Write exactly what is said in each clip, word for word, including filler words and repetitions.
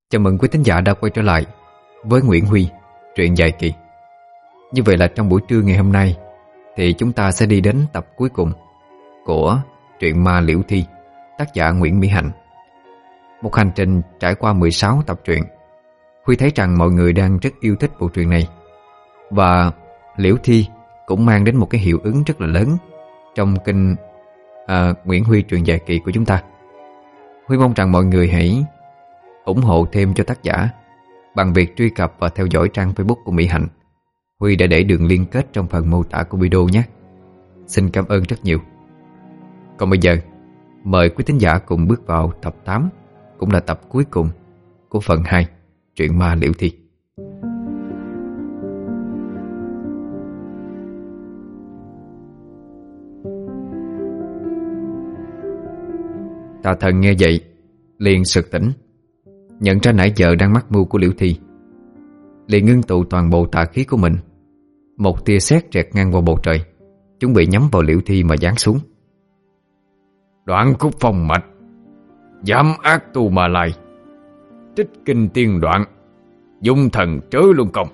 Chào mừng quý thính giả đã quay trở lại với Nguyễn Huy, truyện dài kỳ. Như vậy là trong buổi trưa ngày hôm nay thì chúng ta sẽ đi đến tập cuối cùng của truyện ma Liễu Thi, tác giả Nguyễn Mỹ Hạnh. Một hành trình trải qua mười sáu tập truyện. Huy thấy rằng mọi người đang rất yêu thích bộ truyện này, và Liễu Thi cũng mang đến một cái hiệu ứng rất là lớn trong kênh à, Nguyễn Huy truyện dài kỳ của chúng ta. Huy mong rằng mọi người hãy ủng hộ thêm cho tác giả bằng việc truy cập và theo dõi trang Facebook của Mỹ Hạnh. Huy đã để đường liên kết trong phần mô tả của video nhé. Xin cảm ơn rất nhiều. Còn bây giờ, mời quý thính giả cùng bước vào tập tám, cũng là tập cuối cùng của phần hai truyện ma Liễu Thi. Tà Thần nghe vậy liền sực tỉnh, nhận ra nãy giờ đang mắc mưu của Liễu Thi, liền ngưng tụ toàn bộ tà khí của mình. Một tia sét rẹt ngang vào bầu trời, chuẩn bị nhắm vào Liễu Thi mà giáng xuống. Đoạn khúc phong mạch, dám ác tu mà lại, trích kinh tiên đoạn, dung thần trớ luân công.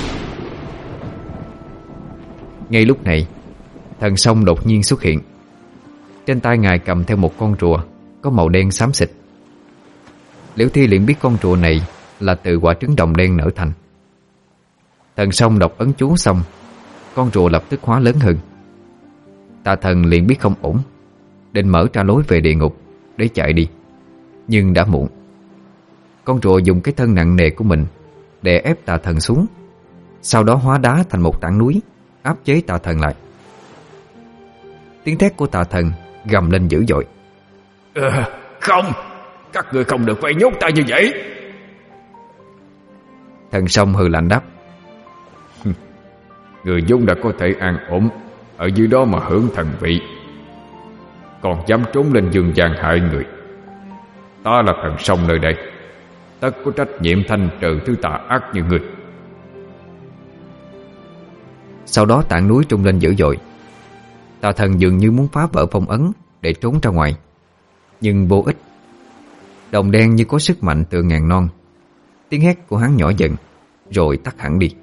Ngay lúc này, thần sông đột nhiên xuất hiện. Trên tay ngài cầm theo một con rùa có màu đen xám xịt. Liễu Thi liền biết con rùa này là từ quả trứng đồng đen nở thành. Thần sông đọc ấn chú xong, con rùa lập tức hóa lớn hơn. Tà Thần liền biết không ổn, định mở ra lối về địa ngục để chạy đi, nhưng đã muộn. Con rùa dùng cái thân nặng nề của mình đè ép Tà Thần xuống, sau đó hóa đá thành một tảng núi, áp chế Tà Thần lại. Tiếng thét của Tà Thần gầm lên dữ dội. Ờ, không, các người không được vây nhốt ta như vậy. Thần sông hừ lạnh đáp. Người vốn đã có thể an ổn ở dưới đó mà hưởng thần vị, còn dám trốn lên dương gian hại người. Ta là thần sông nơi đây, tất có trách nhiệm thanh trừ thứ tà ác như người. Sau đó tảng núi trung lên dữ dội. Tà Thần dường như muốn phá vỡ phong ấn để trốn ra ngoài, nhưng vô ích. Đồng đen như có sức mạnh từ ngàn non. Tiếng hét của hắn nhỏ dần rồi tắt hẳn đi.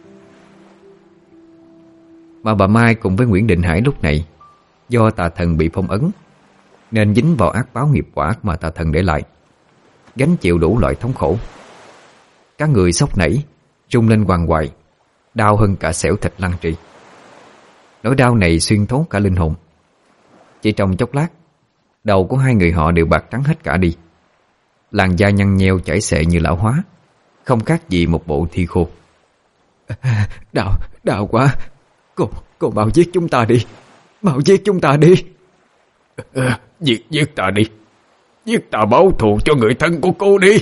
Mà bà Mai cùng với Nguyễn Định Hải lúc này, do Tà Thần bị phong ấn nên dính vào ác báo nghiệp quả mà Tà Thần để lại, gánh chịu đủ loại thống khổ. Các người sốc nảy, rung lên hoàng hoại, đau hơn cả xẻo thịt lăng trì. Nỗi đau này xuyên thấu cả linh hồn. Chỉ trong chốc lát, đầu của hai người họ đều bạc trắng hết cả đi. Làn da nhăn nheo chảy xệ như lão hóa, không khác gì một bộ thi khô. Đau, đau quá. Cô, cô mau giết chúng ta đi. Mau giết chúng ta đi. À, giết, giết ta đi. Giết ta báo thù cho người thân của cô đi.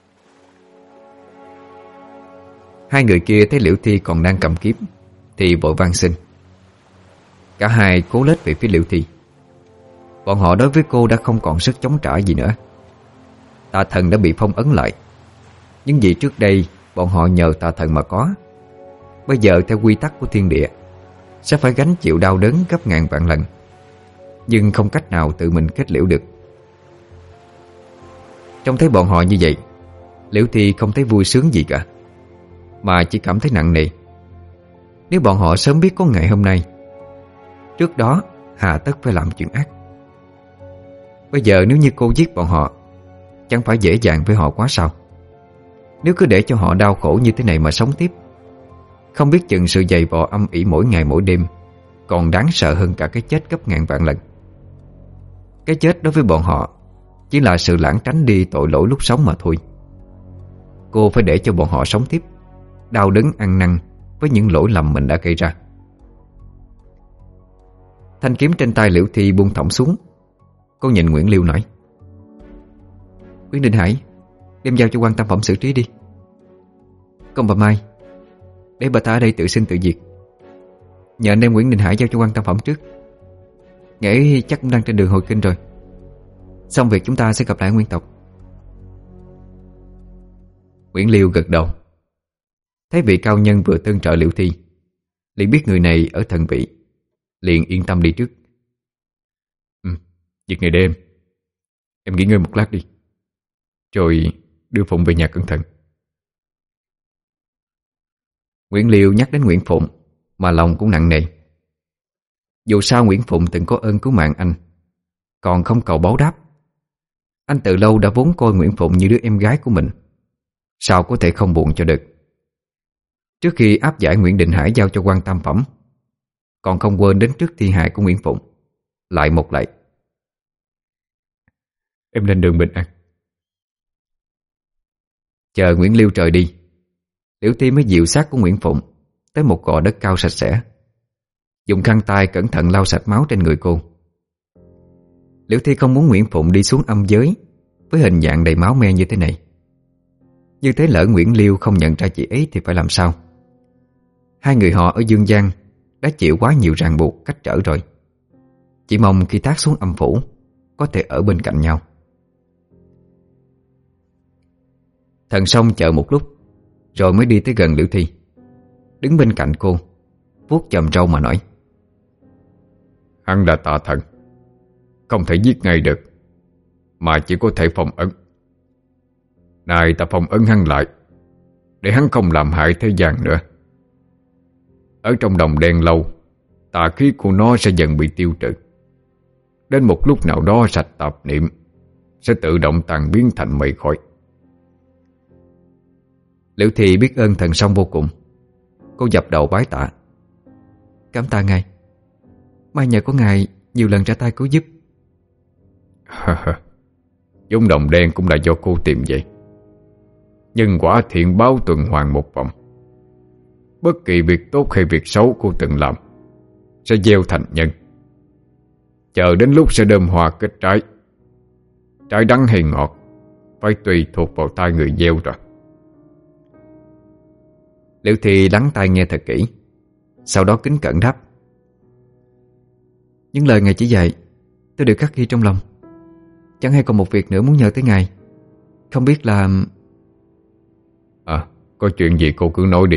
Hai người kia thấy Liễu Thi còn đang cầm kiếm thì vội van xin. Cả hai cố lết về phía Liễu Thi. Bọn họ đối với cô đã không còn sức chống trả gì nữa. Tà Thần đã bị phong ấn lại. Những gì trước đây bọn họ nhờ Tà Thần mà có, bây giờ theo quy tắc của thiên địa sẽ phải gánh chịu đau đớn gấp ngàn vạn lần, nhưng không cách nào tự mình kết liễu được. Trông thấy bọn họ như vậy, Liễu Thi không thấy vui sướng gì cả, mà chỉ cảm thấy nặng nề. Nếu bọn họ sớm biết có ngày hôm nay, trước đó hà tất phải làm chuyện ác. Bây giờ nếu như cô giết bọn họ, chẳng phải dễ dàng với họ quá sao? Nếu cứ để cho họ đau khổ như thế này mà sống tiếp, không biết chừng sự dày vò âm ỉ mỗi ngày mỗi đêm còn đáng sợ hơn cả cái chết gấp ngàn vạn lần. Cái chết đối với bọn họ chỉ là sự lãng tránh đi tội lỗi lúc sống mà thôi. Cô phải để cho bọn họ sống tiếp, đau đớn ăn năn với những lỗi lầm mình đã gây ra. Thanh kiếm trên tay Liễu Thi buông thõng xuống. Cô nhìn Nguyễn Liêu nói. Nguyễn Định Hải, đem giao cho quan tam phẩm xử trí đi. Còn bà Mai, để bà ta ở đây tự sinh tự diệt. Nhờ anh đem Nguyễn Định Hải giao cho quan tam phẩm trước. Nghĩ chắc cũng đang trên đường hồi kinh rồi. Xong việc chúng ta sẽ gặp lại nguyên tộc. Nguyễn Liêu gật đầu. Thấy vị cao nhân vừa tương trợ Liễu Thi, liền biết người này ở thần vị, liền yên tâm đi trước. Ừ, việc ngày đêm em nghỉ ngơi một lát đi, rồi đưa Phụng về nhà cẩn thận. Nguyễn Liêu nhắc đến Nguyễn Phụng mà lòng cũng nặng nề. Dù sao Nguyễn Phụng từng có ơn cứu mạng anh, còn không cầu báo đáp. Anh từ lâu đã vốn coi Nguyễn Phụng như đứa em gái của mình, sao có thể không buồn cho được. Trước khi áp giải Nguyễn Định Hải giao cho quan tam phẩm, còn không quên đến trước thi hài của Nguyễn Phụng lại một lạy: "Em lên đường bình an." Chờ Nguyễn Liêu trời đi, Liễu Thi mới dịu xác của Nguyễn Phụng tới một gò đất cao sạch sẽ, dùng khăn tay cẩn thận lau sạch máu trên người cô. Liễu Thi không muốn Nguyễn Phụng đi xuống âm giới với hình dạng đầy máu me như thế này. Như thế lỡ Nguyễn Liêu không nhận ra chị ấy thì phải làm sao? Hai người họ ở Dương Gian đã chịu quá nhiều ràng buộc cách trở rồi. Chỉ mong khi thác xuống âm phủ có thể ở bên cạnh nhau. Thần Song chờ một lúc rồi mới đi tới gần Liễu Thi, đứng bên cạnh cô, vuốt chòm râu mà nói: "Hắn là tà thần, không thể giết ngay được, mà chỉ có thể phong ấn. Này ta phong ấn hắn lại, để hắn không làm hại thế gian nữa. Ở trong đồng đen lâu, tà khí của nó sẽ dần bị tiêu trừ. Đến một lúc nào đó sạch tạp niệm, sẽ tự động tan biến thành mây khói." Liễu Thi biết ơn Thần Song vô cùng. Cô dập đầu bái tạ: "Cảm tạ ngài, mai nhờ có ngài nhiều lần ra tay cứu giúp." "Vốn đồng đen cũng là do cô tìm vậy. Nhân quả thiện báo tuần hoàn một vòng. Bất kỳ việc tốt hay việc xấu cô từng làm sẽ gieo thành nhân. Chờ đến lúc sẽ đơm hoa kết trái. Trái đắng hay ngọt phải tùy thuộc vào tay người gieo rồi." Liễu Thi lắng tai nghe thật kỹ, sau đó kính cẩn đáp: "Những lời ngài chỉ dạy tôi đều khắc ghi trong lòng. Chẳng hay còn một việc nữa muốn nhờ tới ngài. Không biết là..." "À, có chuyện gì cô cứ nói đi."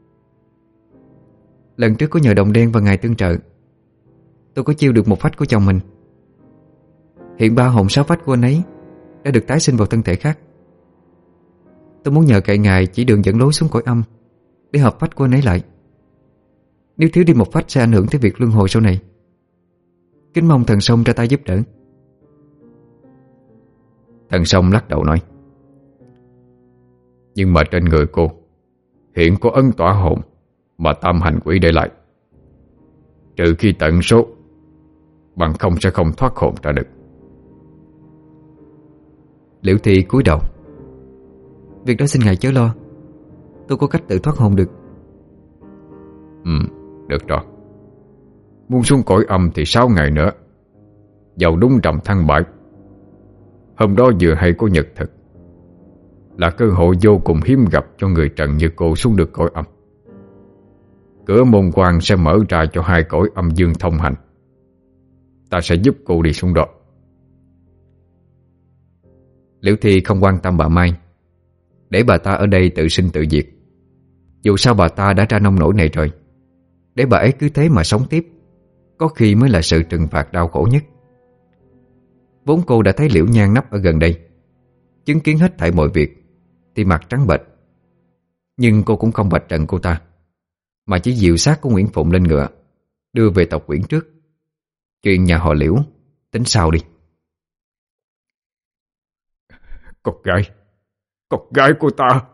"Lần trước có nhờ đồng đen và ngài tương trợ, tôi có chiêu được một phách của chồng mình. Hiện ba hồn sáu phách của anh ấy đã được tái sinh vào thân thể khác. Tôi muốn nhờ cậy ngài chỉ đường dẫn lối xuống cõi âm để hợp phách của anh ấy lại. Nếu thiếu đi một phách sẽ ảnh hưởng tới việc luân hồi sau này. Kính mong Thần Song ra tay giúp đỡ." Thần Song lắc đầu nói: "Nhưng mà trên người cô hiện có ấn tỏa hồn mà tam hành quỷ để lại. Trừ khi tận số, bằng không sẽ không thoát hồn ra được." Liễu Thi cúi đầu: "Việc đó xin ngài chớ lo, tôi có cách tự thoát hồn được." "Ừ, được rồi. Muốn xuống cõi âm thì sáu ngày nữa, vào đúng rằm tháng bảy. Hôm đó vừa hay có nhật thực, là cơ hội vô cùng hiếm gặp cho người trần như cô xuống được cõi âm. Cửa môn quan sẽ mở ra cho hai cõi âm dương thông hành. Ta sẽ giúp cô đi xuống đó." Liễu Thi không quan tâm bà Mai, để bà ta ở đây tự sinh tự diệt. Dù sao bà ta đã ra nông nổi này rồi, để bà ấy cứ thế mà sống tiếp có khi mới là sự trừng phạt đau khổ nhất. Vốn cô đã thấy Liễu Nhan nấp ở gần đây, chứng kiến hết thảy mọi việc, thì mặt trắng bệch. Nhưng cô cũng không vạch trần cô ta, mà chỉ dìu xác của Nguyễn Phụng lên ngựa, đưa về tộc Quyển trước. Chuyện nhà họ Liễu tính sau đi. "Con gái, con gái của ta."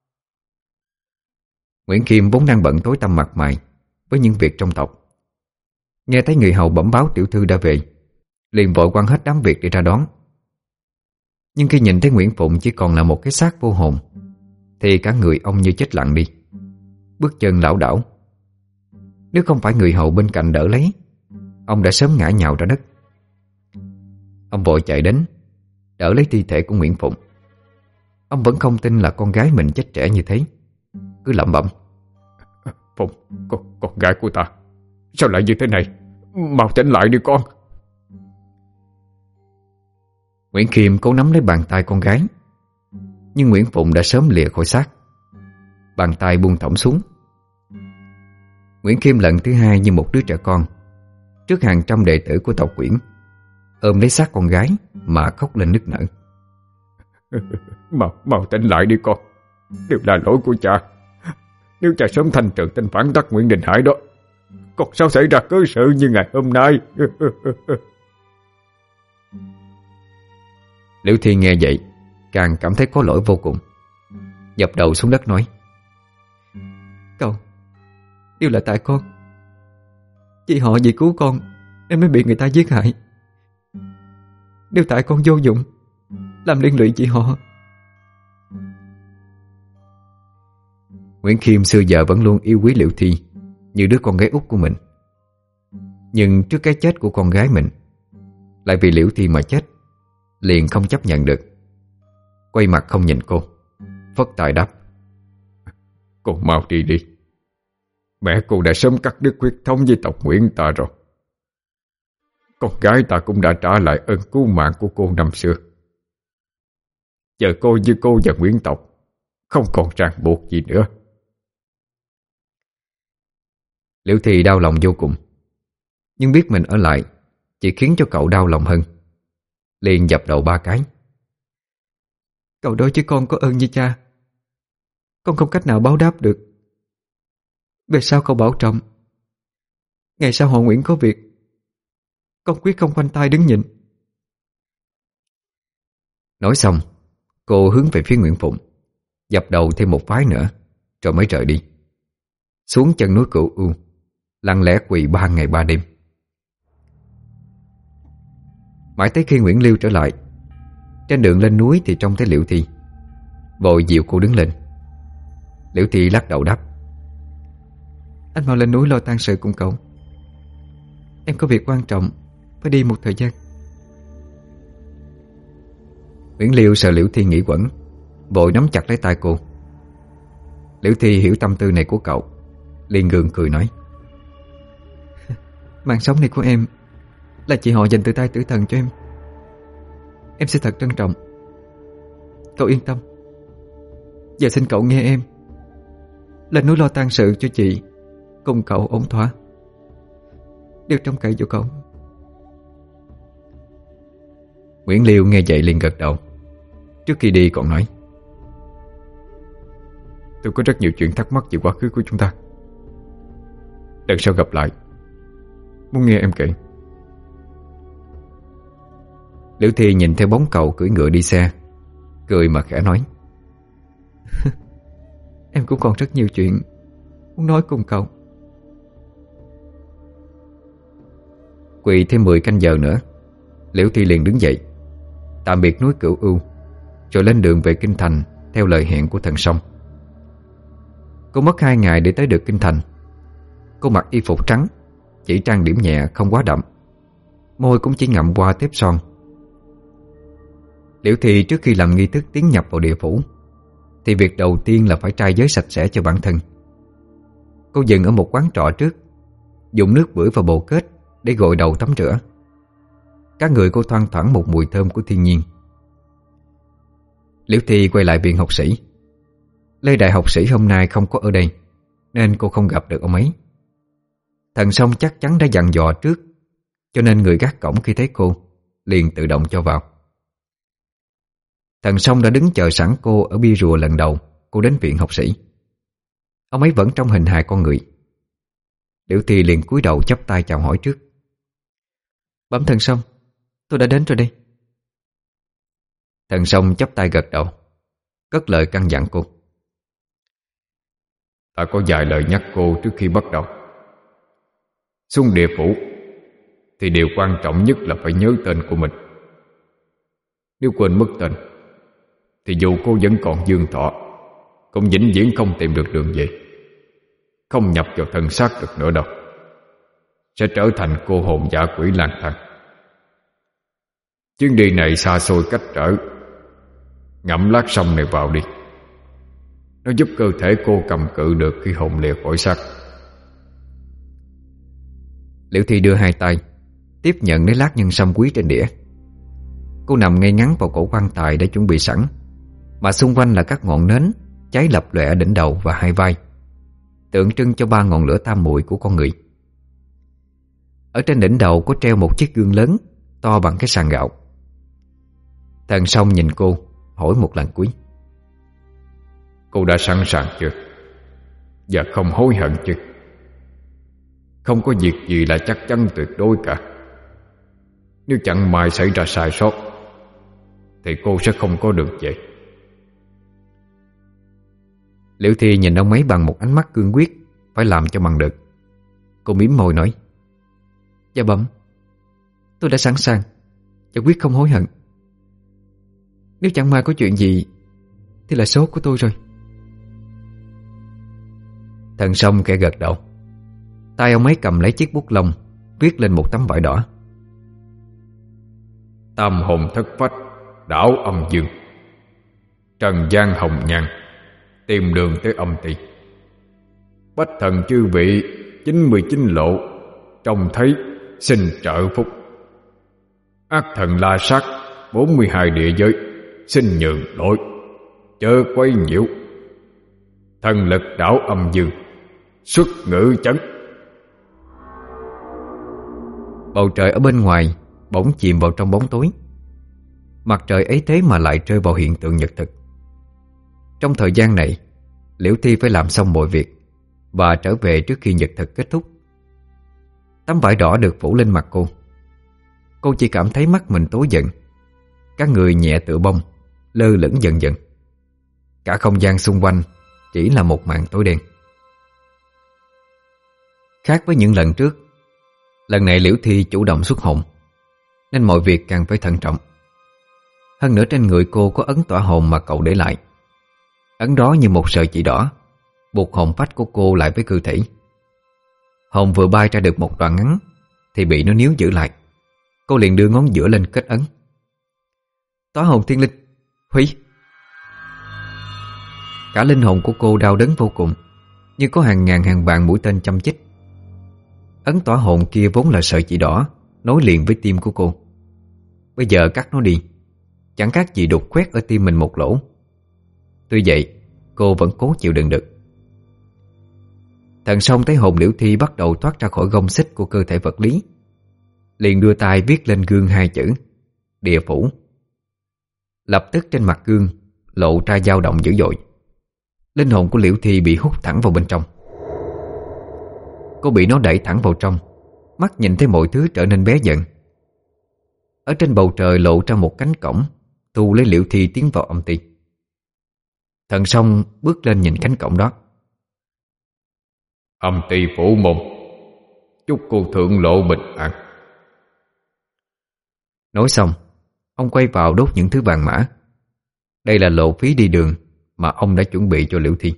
Nguyễn Khiêm vốn đang bận tối tăm mặt mày với những việc trong tộc, nghe thấy người hầu bẩm báo tiểu thư đã về, liền vội quăng hết đám việc để ra đón. Nhưng khi nhìn thấy Nguyễn Phụng chỉ còn là một cái xác vô hồn, thì cả người ông như chết lặng đi, bước chân lảo đảo. Nếu không phải người hầu bên cạnh đỡ lấy, ông đã sớm ngã nhào ra đất. Ông vội chạy đến đỡ lấy thi thể của Nguyễn Phụng. Ông vẫn không tin là con gái mình chết trẻ như thế, cứ lẩm bẩm: "Phụng, con, con gái của ta, sao lại như thế này? Mau tỉnh lại đi con." Nguyễn Khiêm cố nắm lấy bàn tay con gái, nhưng Nguyễn Phụng đã sớm lìa khỏi xác. Bàn tay buông thõng xuống. Nguyễn Khiêm lần thứ hai như một đứa trẻ con trước hàng trăm đệ tử của tộc Quyển, ôm lấy xác con gái mà khóc lên nức nở. Mau, mau tỉnh lại đi con. Đều là lỗi của cha. Nếu cha sớm thanh trừ tên phản tắc Nguyễn Đình Hải đó, còn sao xảy ra cớ sự như ngày hôm nay. Liễu Thi nghe vậy càng cảm thấy có lỗi vô cùng, dập đầu xuống đất nói: Cậu, đều là tại con. Chị họ vì cứu con nên mới bị người ta giết hại. Đều tại con vô dụng, làm liên lụy chị họ. Nguyễn Khiêm xưa giờ vẫn luôn yêu quý Liễu Thi như đứa con gái út của mình. Nhưng trước cái chết của con gái mình, lại vì Liễu Thi mà chết, liền không chấp nhận được. Quay mặt không nhìn cô, phất tay đáp: Con mau đi đi. Mẹ cô đã sớm cắt đứt huyết thống với tộc Nguyễn ta rồi. Con gái ta cũng đã trả lại ơn cứu mạng của cô năm xưa. Giờ cô với cô và Nguyễn tộc không còn ràng buộc gì nữa. Liễu Thi đau lòng vô cùng, nhưng biết mình ở lại chỉ khiến cho cậu đau lòng hơn, liền dập đầu ba cái: Cậu đối với con có ơn với cha, con không cách nào báo đáp được. Về sau cậu bảo trọng. Ngày sau họ Nguyễn có việc, con quyết không khoanh tay đứng nhìn. Nói xong, cô hướng về phía Nguyễn Phụng, dập đầu thêm một vái nữa, rồi mới rời đi. Xuống chân núi Cửu U, lặng lẽ quỳ ba ngày ba đêm. Mãi tới khi Nguyễn Liêu trở lại, trên đường lên núi thì trông thấy Liễu Thi, vội dịu cô đứng lên. Liễu Thi lắc đầu đáp: Anh mau lên núi lo tang sự cùng cậu. Em có việc quan trọng, phải đi một thời gian. Nguyễn Liêu sợ Liễu Thi nghĩ quẩn, vội nắm chặt lấy tay cô. Liễu Thi hiểu tâm tư này của cậu, liền gượng cười nói: Mạng sống này của em là chị họ dành từ tay tử thần cho em. Em sẽ thật trân trọng. Cậu yên tâm. Giờ xin cậu nghe em, lên núi lo tang sự cho chị cùng cậu ổn thỏa. Đều trông cậy vào cậu. Nguyễn Liêu nghe vậy liền gật đầu. Trước khi đi còn nói: Tôi có rất nhiều chuyện thắc mắc về quá khứ của chúng ta. Lần sau gặp lại, muốn nghe em kể. Liễu Thi nhìn theo bóng cậu cưỡi ngựa đi xe, cười mà khẽ nói: Em cũng còn rất nhiều chuyện muốn nói cùng cậu. Quỳ thêm mười canh giờ nữa, Liễu Thi liền đứng dậy, tạm biệt núi Cửu U, rồi lên đường về Kinh Thành theo lời hẹn của thần Song. Cô mất hai ngày để tới được Kinh Thành. Cô mặc y phục trắng, chỉ trang điểm nhẹ không quá đậm, môi cũng chỉ ngậm qua tép son. Liễu Thi trước khi làm nghi thức tiến nhập vào địa phủ thì việc đầu tiên là phải trai giới sạch sẽ cho bản thân. Cô dừng ở một quán trọ trước, dùng nước bưởi và bồ kết để gội đầu tắm rửa. Các người cô thoang thoảng một mùi thơm của thiên nhiên. Liễu Thi quay lại viện học sĩ. Lê đại học sĩ hôm nay không có ở đây, nên cô không gặp được ông ấy. Thần Song chắc chắn đã dặn dò trước, cho nên người gác cổng khi thấy cô liền tự động cho vào. Thần Song đã đứng chờ sẵn cô ở bia rùa lần đầu cô đến viện học sĩ. Ông ấy vẫn trong hình hài con người. Liễu Thi liền cúi đầu chắp tay chào hỏi trước: Bẩm thần Song, tôi đã đến rồi đây. Thần Song chắp tay gật đầu, cất lời căn dặn cô: Ta có vài lời nhắc cô trước khi bắt đầu. Xuống địa phủ thì điều quan trọng nhất là phải nhớ tên của mình. Nếu quên mất tên thì dù cô vẫn còn dương thọ, cũng vĩnh viễn không tìm được đường về, không nhập vào thân xác được nữa đâu. Sẽ trở thành cô hồn dã quỷ lang thang. Chuyến đi này xa xôi cách trở, ngậm lát sông này vào đi. Nó giúp cơ thể cô cầm cự được khi hồn lìa khỏi xác. Liễu Thi đưa hai tay tiếp nhận lấy lát nhân sâm quý trên đĩa. Cô nằm ngay ngắn vào cổ quan tài đã chuẩn bị sẵn, mà xung quanh là các ngọn nến cháy lập lòe ở đỉnh đầu và hai vai, tượng trưng cho ba ngọn lửa tam muội của con người. Ở trên đỉnh đầu có treo một chiếc gương lớn to bằng cái sàn gạo. Thần Song nhìn cô, hỏi một lần cuối. Cô đã sẵn sàng chưa? Và không hối hận chứ? Không có việc gì là chắc chắn tuyệt đối cả. Nếu chẳng may xảy ra sai sót thì cô sẽ không có được về. Liễu Thi nhìn ông ấy bằng một ánh mắt cương quyết, phải làm cho bằng được. Cô mím môi nói: Dạ bẩm, tôi đã sẵn sàng và quyết không hối hận. Nếu chẳng may có chuyện gì thì là số của tôi rồi. Thần Song khẽ gật đầu. Tay ông ấy cầm lấy chiếc bút lông, viết lên một tấm vải đỏ: Tam hồn thất phách, đảo âm dương, trần gian hồng nhan, tìm đường tới âm ti. Bách thần chư vị chín mươi chín lộ, trông thấy xin trợ phúc. Ác thần la sát bốn mươi hai địa giới, xin nhường lỗi, chớ quấy nhiễu. Thần lực đảo âm dương, xuất ngữ chấn. Bầu trời ở bên ngoài bỗng chìm vào trong bóng tối. Mặt trời ấy thế mà lại rơi vào hiện tượng nhật thực. Trong thời gian này, Liễu Thi phải làm xong mọi việc và trở về trước khi nhật thực kết thúc. Tấm vải đỏ được phủ lên mặt cô. Cô chỉ cảm thấy mắt mình tối dần. Các người nhẹ tựa bông, lơ lửng dần dần. Cả không gian xung quanh chỉ là một màn tối đen. Khác với những lần trước, lần này Liễu Thi chủ động xuất hồn, nên mọi việc càng phải thận trọng. Hơn nữa trên người cô có ấn tỏa hồn mà cậu để lại. Ấn đó như một sợi chỉ đỏ, buộc hồn phách của cô lại với cơ thể. Hồn vừa bay ra được một đoạn ngắn thì bị nó níu giữ lại. Cô liền đưa ngón giữa lên kết ấn. Tỏa hồn thiên linh, hủy. Cả linh hồn của cô đau đớn vô cùng, như có hàng ngàn hàng vạn mũi tên châm chích. Ấn tỏa hồn kia vốn là sợi chỉ đỏ nối liền với tim của cô. Bây giờ cắt nó đi, chẳng khác gì đục khoét ở tim mình một lỗ. Tuy vậy, cô vẫn cố chịu đựng được. Thần Song thấy hồn Liễu Thi bắt đầu thoát ra khỏi gông xích của cơ thể vật lý, liền đưa tay viết lên gương hai chữ địa phủ. Lập tức trên mặt gương lộ ra dao động dữ dội. Linh hồn của Liễu Thi bị hút thẳng vào bên trong. Cô bị nó đẩy thẳng vào trong, mắt nhìn thấy mọi thứ trở nên bé dần. Ở trên bầu trời lộ ra một cánh cổng thu lấy Liễu Thi tiến vào âm ti. Thần Song bước lên nhìn cánh cổng đó. Âm ti phủ môn, chúc cô thượng lộ bình an. Nói xong, ông quay vào đốt những thứ vàng mã. Đây là lộ phí đi đường mà ông đã chuẩn bị cho Liễu Thi.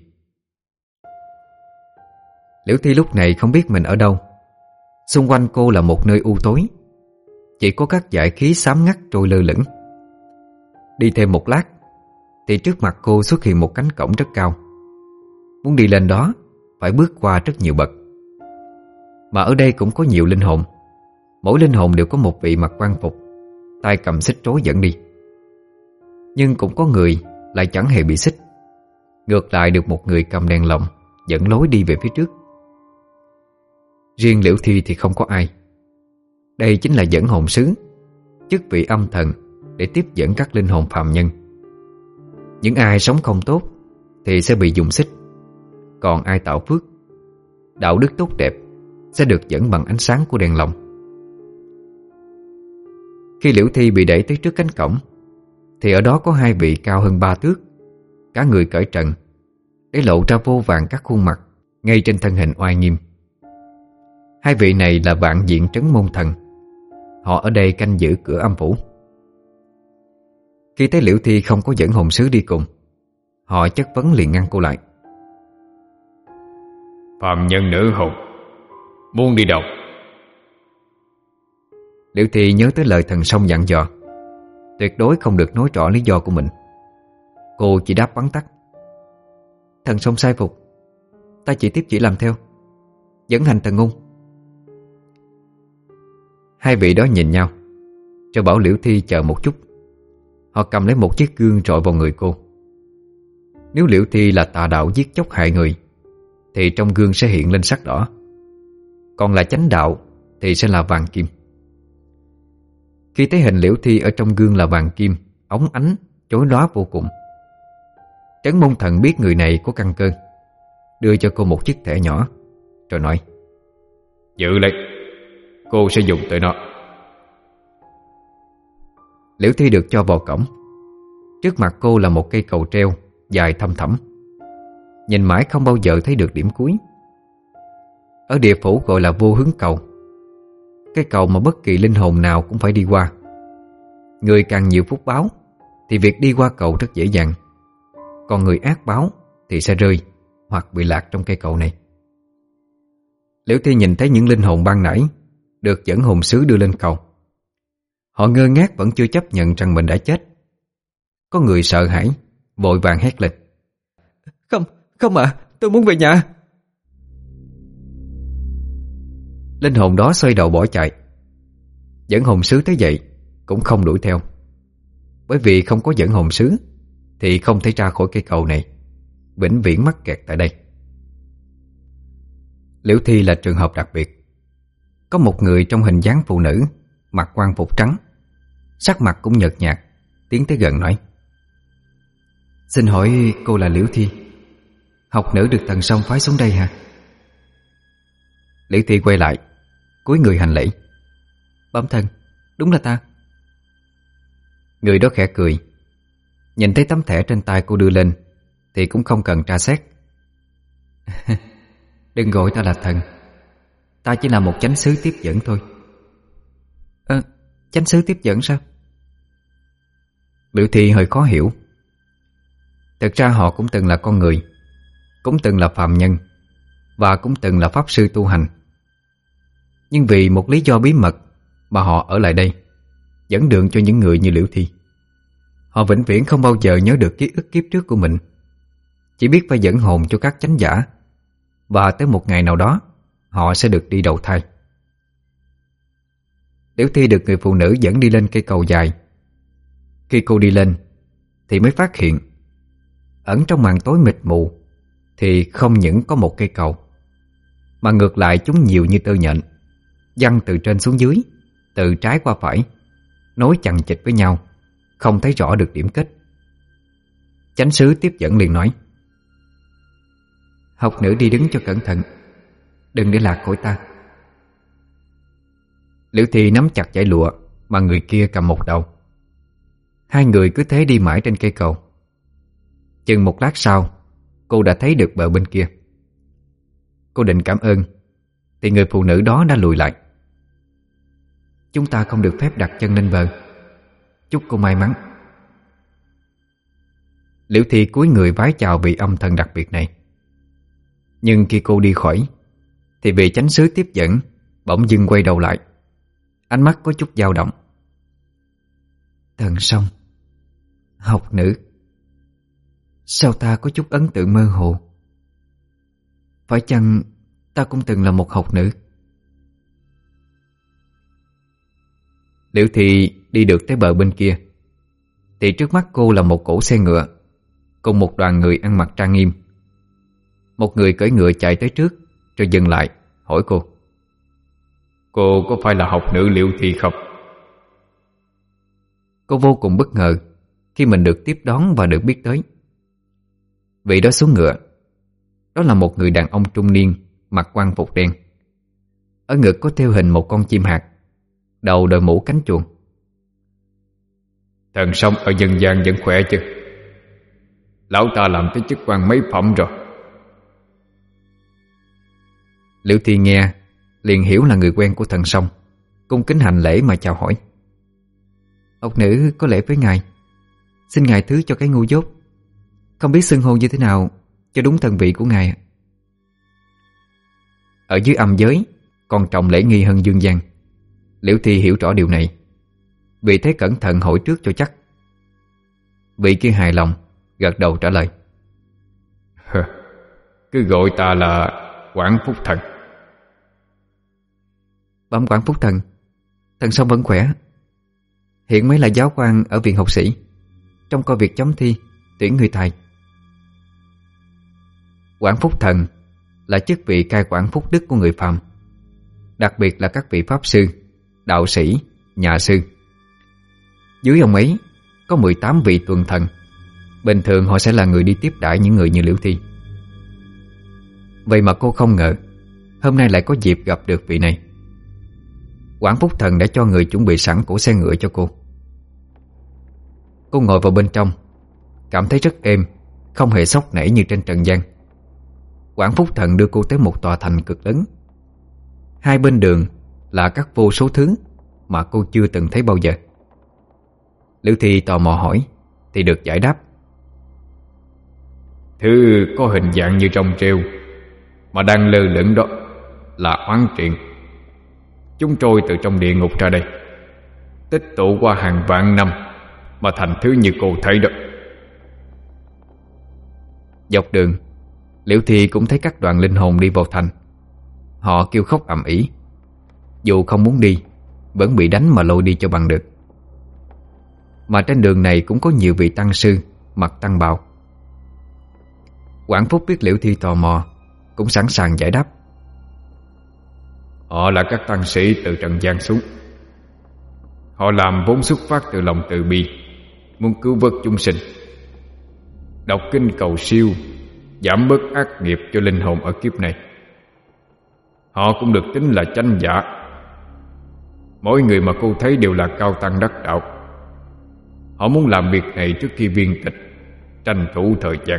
Liễu Thi lúc này không biết mình ở đâu. Xung quanh cô là một nơi u tối, chỉ có các dải khí xám ngắt trôi lơ lửng. Đi thêm một lát thì trước mặt cô xuất hiện một cánh cổng rất cao. Muốn đi lên đó phải bước qua rất nhiều bậc. Mà ở đây cũng có nhiều linh hồn. Mỗi linh hồn đều có một vị mặc quan phục, tay cầm xích trối dẫn đi. Nhưng cũng có người lại chẳng hề bị xích. Ngược lại được một người cầm đèn lồng dẫn lối đi về phía trước. Riêng Liễu Thi thì không có ai. Đây chính là dẫn hồn sứ, chức vị âm thần để tiếp dẫn các linh hồn phàm nhân. Những ai sống không tốt thì sẽ bị dùng xích. Còn ai tạo phước, đạo đức tốt đẹp sẽ được dẫn bằng ánh sáng của đèn lồng. Khi Liễu Thi bị đẩy tới trước cánh cổng thì ở đó có hai vị cao hơn ba thước, cả người cởi trần, để lộ ra vô vàn các khuôn mặt ngay trên thân hình oai nghiêm. Hai vị này là Vạn Diện Trấn Môn Thần. Họ ở đây canh giữ cửa âm phủ. Khi thấy Liễu Thi không có dẫn hồn sứ đi cùng, họ chất vấn liền ngăn cô lại. Phàm nhân nữ hồn, muốn đi đâu? Liễu Thi nhớ tới lời Thần Song dặn dò, tuyệt đối không được nói rõ lý do của mình. Cô chỉ đáp vắn tắt. Thần Song sai phục, ta chỉ tiếp chỉ làm theo, dẫn hành thần ung. Hai vị đó nhìn nhau, rồi bảo Liễu Thi chờ một chút. Họ cầm lấy một chiếc gương rọi vào người cô. Nếu Liễu Thi là tà đạo giết chóc hại người thì trong gương sẽ hiện lên sắc đỏ, còn là chánh đạo thì sẽ là vàng kim. Khi thấy hình Liễu Thi ở trong gương là vàng kim, óng ánh, chối lóa vô cùng. Trấn Môn Thần biết người này có căn cơ, đưa cho cô một chiếc thẻ nhỏ, rồi nói: Giữ lấy, cô sẽ dùng tới nó. Liễu Thi được cho vào cổng. Trước mặt cô là một cây cầu treo dài thăm thẳm, nhìn mãi không bao giờ thấy được điểm cuối. Ở địa phủ gọi là vô hướng cầu, cái cầu mà bất kỳ linh hồn nào cũng phải đi qua. Người càng nhiều phúc báo thì việc đi qua cầu rất dễ dàng, còn người ác báo thì sẽ rơi hoặc bị lạc trong cây cầu này. Liễu Thi nhìn thấy những linh hồn ban nãy được dẫn hồn sứ đưa lên cầu. Họ ngơ ngác vẫn chưa chấp nhận rằng mình đã chết. Có người sợ hãi, vội vàng hét lên: Không, không ạ, à, tôi muốn về nhà. Linh hồn đó xoay đầu bỏ chạy. Dẫn hồn sứ thấy vậy cũng không đuổi theo, bởi vì không có dẫn hồn sứ thì không thể ra khỏi cây cầu này, vĩnh viễn mắc kẹt tại đây. Liễu Thi là trường hợp đặc biệt. Có một người trong hình dáng phụ nữ, mặc quan phục trắng, sắc mặt cũng nhợt nhạt, tiến tới gần nói: Xin hỏi cô là Liễu Thi, học nữ được Thần Song phái xuống đây hả? Liễu Thi quay lại, cúi người hành lễ: Bẩm thần, đúng là ta. Người đó khẽ cười, nhìn thấy tấm thẻ trên tay cô đưa lên thì cũng không cần tra xét. Đừng gọi ta là thần, ta chỉ là một chánh sứ tiếp dẫn thôi. Ơ, à, chánh sứ tiếp dẫn sao? Liễu Thi hơi khó hiểu. Thực ra họ cũng từng là con người, cũng từng là phàm nhân, và cũng từng là pháp sư tu hành. Nhưng vì một lý do bí mật mà họ ở lại đây, dẫn đường cho những người như Liễu Thi. Họ vĩnh viễn không bao giờ nhớ được ký ức kiếp trước của mình, chỉ biết phải dẫn hồn cho các chánh giả, và tới một ngày nào đó họ sẽ được đi đầu thai. Liễu Thi được người phụ nữ dẫn đi lên cây cầu dài. Khi cô đi lên thì mới phát hiện ẩn trong màn tối mịt mù thì không những có một cây cầu, mà ngược lại chúng nhiều như tơ nhện, giăng từ trên xuống dưới, từ trái qua phải, nối chằng chịt với nhau, không thấy rõ được điểm kết. Chánh sứ tiếp dẫn liền nói: Học nữ đi đứng cho cẩn thận, đừng để lạc khỏi ta. Liễu Thi nắm chặt dải lụa mà người kia cầm một đầu. Hai người cứ thế đi mãi trên cây cầu. Chừng một lát sau, cô đã thấy được bờ bên kia. Cô định cảm ơn thì người phụ nữ đó đã lùi lại: Chúng ta không được phép đặt chân lên bờ, chúc cô may mắn. Liễu Thi cúi người vái chào vị âm thần đặc biệt này. Nhưng khi cô đi khỏi thì vị chánh sứ tiếp dẫn bỗng dưng quay đầu lại, ánh mắt có chút dao động. Thần Song, học nữ, sao ta có chút ấn tượng mơ hồ? Phải chăng ta cũng từng là một học nữ? Liễu Thi đi được tới bờ bên kia thì trước mắt cô là một cỗ xe ngựa cùng một đoàn người ăn mặc trang nghiêm. Một người cưỡi ngựa chạy tới trước rồi dừng lại, hỏi cô: Cô có phải là học nữ Liễu Thi không? Cô vô cùng bất ngờ khi mình được tiếp đón và được biết tới. Vị đó xuống ngựa. Đó là một người đàn ông trung niên, mặc quan phục đen. Ở ngực có thêu hình một con chim hạt, đầu đội mũ cánh chuồn. Thần Song ở dân gian vẫn khỏe chứ? Lão ta làm tới chức quan mấy phẩm rồi? Liễu Thi nghe liền hiểu là người quen của Thần Song, cung kính hành lễ mà chào hỏi: Học nữ có lễ với ngài, xin ngài thứ cho cái ngu dốt, không biết xưng hô như thế nào cho đúng thần vị của ngài. Ở dưới âm giới còn trọng lễ nghi hơn dương gian. Liễu Thi hiểu rõ điều này, vì thế cẩn thận hỏi trước cho chắc. Vị kia hài lòng, gật đầu trả lời: Cứ gọi ta là Quảng Phúc Thần. Bẩm Quảng Phúc Thần, Thần Song vẫn khỏe. Hiện mới là giáo quan ở viện học sĩ, trong coi việc chấm thi, tuyển người thầy. Quảng Phúc Thần là chức vị cai quản phúc đức của người phàm, đặc biệt là các vị pháp sư, đạo sĩ, nhà sư. Dưới ông ấy có mười tám vị tuần thần. Bình thường họ sẽ là người đi tiếp đãi những người như Liễu Thi. Vậy mà cô không ngờ hôm nay lại có dịp gặp được vị này. Quảng Phúc Thần đã cho người chuẩn bị sẵn cỗ xe ngựa cho cô. Cô ngồi vào bên trong, cảm thấy rất êm, không hề sốc nảy như trên trần gian. Quảng Phúc Thần đưa cô tới một tòa thành cực lớn. Hai bên đường là các vô số thứ mà cô chưa từng thấy bao giờ. Liễu Thi tò mò hỏi thì được giải đáp. Thứ có hình dạng như rồng rêu mà đang lơ lửng đó là oán triện. Chúng trôi từ trong địa ngục ra đây, tích tụ qua hàng vạn năm mà thành thứ như cô thấy đó. Dọc đường, Liễu Thi cũng thấy các đoàn linh hồn đi vào thành. Họ kêu khóc ầm ĩ, dù không muốn đi vẫn bị đánh mà lôi đi cho bằng được. Mà trên đường này cũng có nhiều vị tăng sư mặc tăng bào. Quảng Phúc biết Liễu Thi tò mò, cũng sẵn sàng giải đáp. Họ là các tăng sĩ từ trần gian xuống. Họ làm vốn xuất phát từ lòng từ bi, muốn cứu vớt chúng sinh, đọc kinh cầu siêu, giảm bớt ác nghiệp cho linh hồn ở kiếp này. Họ cũng được tính là chánh giả. Mỗi người mà cô thấy đều là cao tăng đắc đạo. Họ muốn làm việc này trước khi viên tịch, tranh thủ thời gian.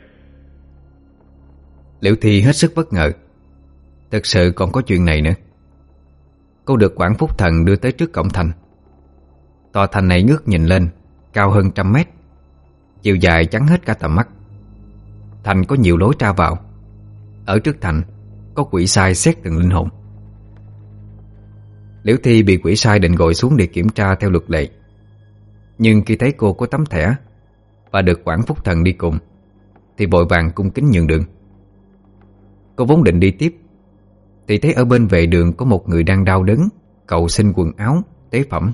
Liễu Thi hết sức bất ngờ. Thực sự còn có chuyện này nữa. Cô được Quảng Phúc Thần đưa tới trước cổng thành. Tòa thành này ngước nhìn lên cao hơn trăm mét, chiều dài chắn hết cả tầm mắt. Thành có nhiều lối ra vào. Ở trước thành có quỷ sai xét từng linh hồn. Liễu Thi bị quỷ sai định gọi xuống để kiểm tra theo luật lệ. Nhưng khi thấy cô có tấm thẻ và được Quảng Phúc Thần đi cùng thì vội vàng cung kính nhường đường. Cô vốn định đi tiếp thì thấy ở bên vệ đường có một người đang đau đớn cầu xin quần áo, tế phẩm.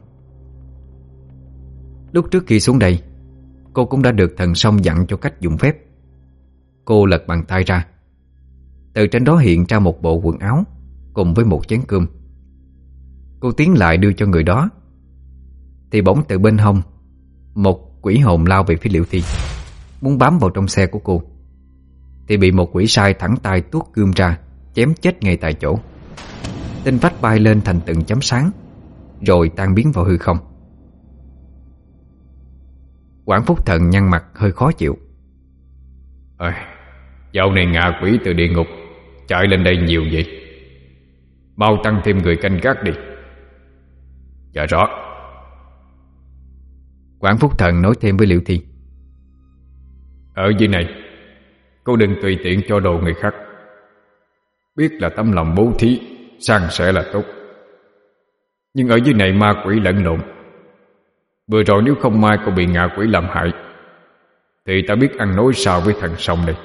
Lúc trước khi xuống đây, cô cũng đã được thần sông dặn cho cách dùng phép. Cô lật bàn tay ra, từ trên đó hiện ra một bộ quần áo cùng với một chén cơm. Cô tiến lại đưa cho người đó thì bỗng từ bên hông một quỷ hồn lao về phía Liễu Thi, muốn bám vào trong xe của cô, thì bị một quỷ sai thẳng tay tuốt gươm ra, chém chết ngay tại chỗ. Tinh phách bay lên thành từng chấm sáng, rồi tan biến vào hư không. Quảng Phúc Thần nhăn mặt hơi khó chịu. À, dạo này ngạ quỷ từ địa ngục chạy lên đây nhiều vậy, mau tăng thêm người canh gác đi. Dạ rõ. Quảng Phúc Thần nói thêm với Liễu Thi. Ở dưới này cô đừng tùy tiện cho đồ người khác. Biết là tấm lòng bố thí san sẻ là tốt, nhưng ở dưới này ma quỷ lẫn lộn. Vừa rồi nếu không may cô bị ngạ quỷ làm hại thì ta biết ăn nói sao với thần sông đây.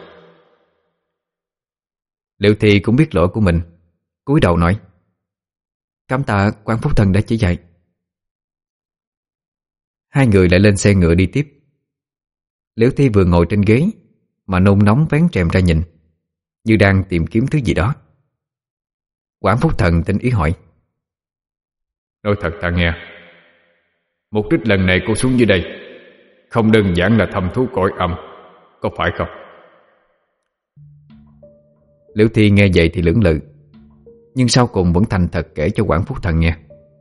Liễu Thi cũng biết lỗi của mình, cúi đầu nói: Cảm tạ Quảng Phúc Thần đã chỉ dạy. Hai người lại lên xe ngựa đi tiếp. Liễu Thi vừa ngồi trên ghế mà nôn nóng vén rèm ra nhìn, như đang tìm kiếm thứ gì đó. Quảng Phúc Thần tinh ý hỏi: Nói thật ta nghe, mục đích lần này cô xuống dưới đây không đơn giản là thăm thú cõi âm, có phải không? Liễu Thi nghe vậy thì lưỡng lự, nhưng sau cùng vẫn thành thật kể cho Quảng Phúc Thần nghe.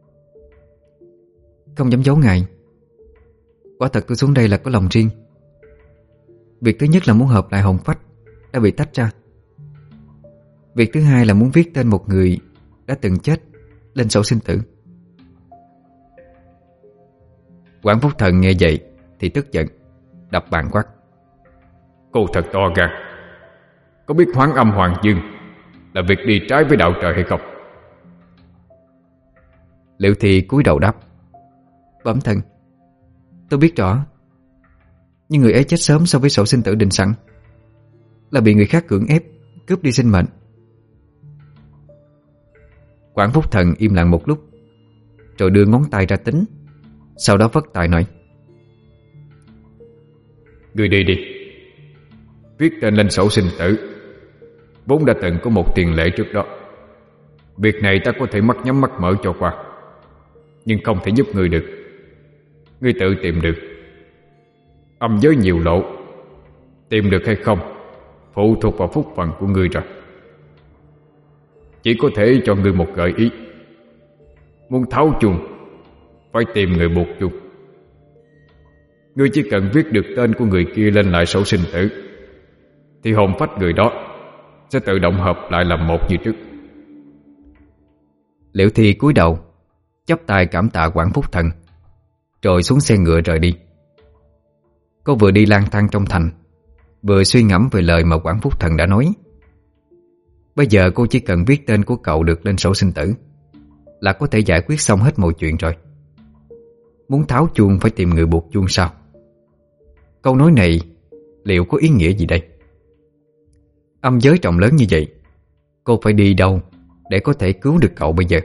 Không dám giấu ngài, quả thật tôi xuống đây là có lòng riêng. Việc thứ nhất là muốn hợp lại hồn phách đã bị tách ra. Việc thứ hai là muốn viết tên một người đã từng chết lên sổ sinh tử. Quảng Phúc Thần nghe vậy thì tức giận, đập bàn quát: Cô thật to gan, có biết hoán âm hoàng dương là việc đi trái với đạo trời hay không? Liễu Thi cúi đầu đáp: Bẩm thần, tôi biết rõ. Nhưng người ấy chết sớm so với sổ sinh tử định sẵn, là bị người khác cưỡng ép cướp đi sinh mệnh. Quảng Phúc Thần im lặng một lúc, rồi đưa ngón tay ra tính, sau đó vất tay nói: Người đi đi, viết tên lên sổ sinh tử. Vốn đã từng có một tiền lệ trước đó. Việc này ta có thể mắt nhắm mắt mở cho qua, nhưng không thể giúp người được. Người tự tìm được Âm giới nhiều lộ, tìm được hay không phụ thuộc vào phúc phận của ngươi rồi. Chỉ có thể cho ngươi một gợi ý. Muốn tháo chuông phải tìm người buộc chuông. Ngươi chỉ cần viết được tên của người kia lên lại sổ sinh tử, thì hồn phách người đó sẽ tự động hợp lại làm một như trước. Liễu Thi cúi đầu chắp tay cảm tạ Quảng Phúc Thần, rồi xuống xe ngựa rời đi. Cô vừa đi lang thang trong thành, vừa suy ngẫm về lời mà Quảng Phúc Thần đã nói. Bây giờ cô chỉ cần viết tên của cậu được lên sổ sinh tử là có thể giải quyết xong hết mọi chuyện rồi. Muốn tháo chuông phải tìm người buộc chuông sao? Câu nói này liệu có ý nghĩa gì đây? Âm giới trọng lớn như vậy, cô phải đi đâu để có thể cứu được cậu bây giờ?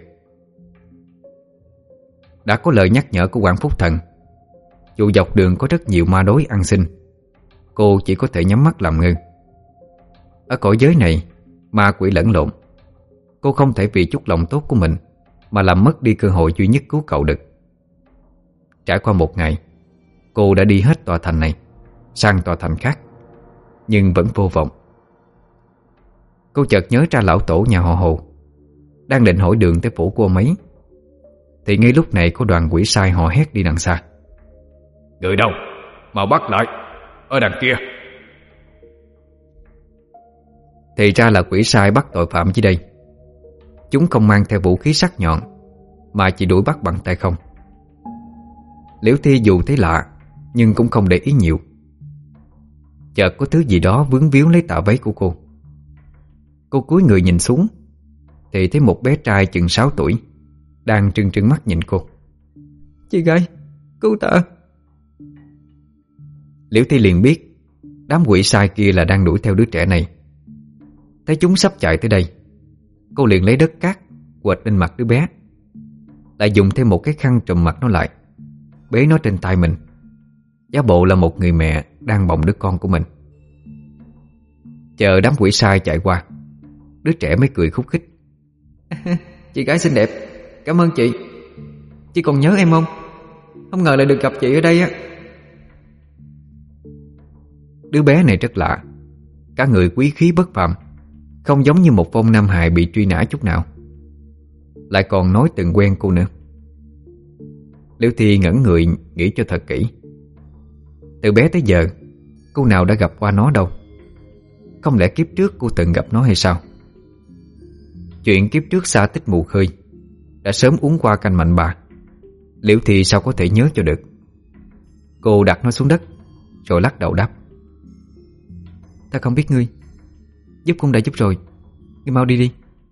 Đã có lời nhắc nhở của Quảng Phúc Thần, dù dọc đường có rất nhiều ma đối ăn xin, cô chỉ có thể nhắm mắt làm ngơ. Ở cõi giới này, ma quỷ lẫn lộn, cô không thể vì chút lòng tốt của mình mà làm mất đi cơ hội duy nhất cứu cậu được. Trải qua một ngày, cô đã đi hết tòa thành này sang tòa thành khác, nhưng vẫn vô vọng. Cô chợt nhớ ra lão tổ nhà họ Hồ đang định hỏi đường tới phủ của ông ấy, thì ngay lúc này có đoàn quỷ sai họ hét đi đằng xa: người đâu? Mau bắt lại! Ở đằng kia! Thì ra là quỷ sai bắt tội phạm dưới đây. Chúng không mang theo vũ khí sắc nhọn, mà chỉ đuổi bắt bằng tay không. Liễu Thi dù thấy lạ, nhưng cũng không để ý nhiều. Chợt có thứ gì đó vướng víu lấy tà váy của cô. Cô cúi người nhìn xuống, thì thấy một bé trai chừng sáu tuổi đang trừng trừng mắt nhìn cô. Chị gái, cứu ta! Liễu Thi liền biết đám quỷ sai kia là đang đuổi theo đứa trẻ này. Thấy chúng sắp chạy tới đây, cô liền lấy đất cát quệt lên mặt đứa bé, lại dùng thêm một cái khăn trùm mặt nó lại, bế nó trên tay mình, giả bộ là một người mẹ đang bồng đứa con của mình. Chờ đám quỷ sai chạy qua, đứa trẻ mới cười khúc khích. Chị gái xinh đẹp, cảm ơn chị. Chị còn nhớ em không? Không ngờ lại được gặp chị ở đây á. Đứa bé này rất lạ, cả người quý khí bất phàm, không giống như một vong nam hài bị truy nã chút nào, lại còn nói từng quen cô nữa. Liễu Thi ngẩn người nghĩ cho thật kỹ. Từ bé tới giờ cô nào đã gặp qua nó đâu. Không lẽ kiếp trước cô từng gặp nó hay sao? Chuyện kiếp trước xa tích mù khơi, đã sớm uống qua canh mạnh bà, Liễu Thi sao có thể nhớ cho được. Cô đặt nó xuống đất, rồi lắc đầu đáp: Ta không biết ngươi, giúp cũng đã giúp rồi, ngươi mau đi đi.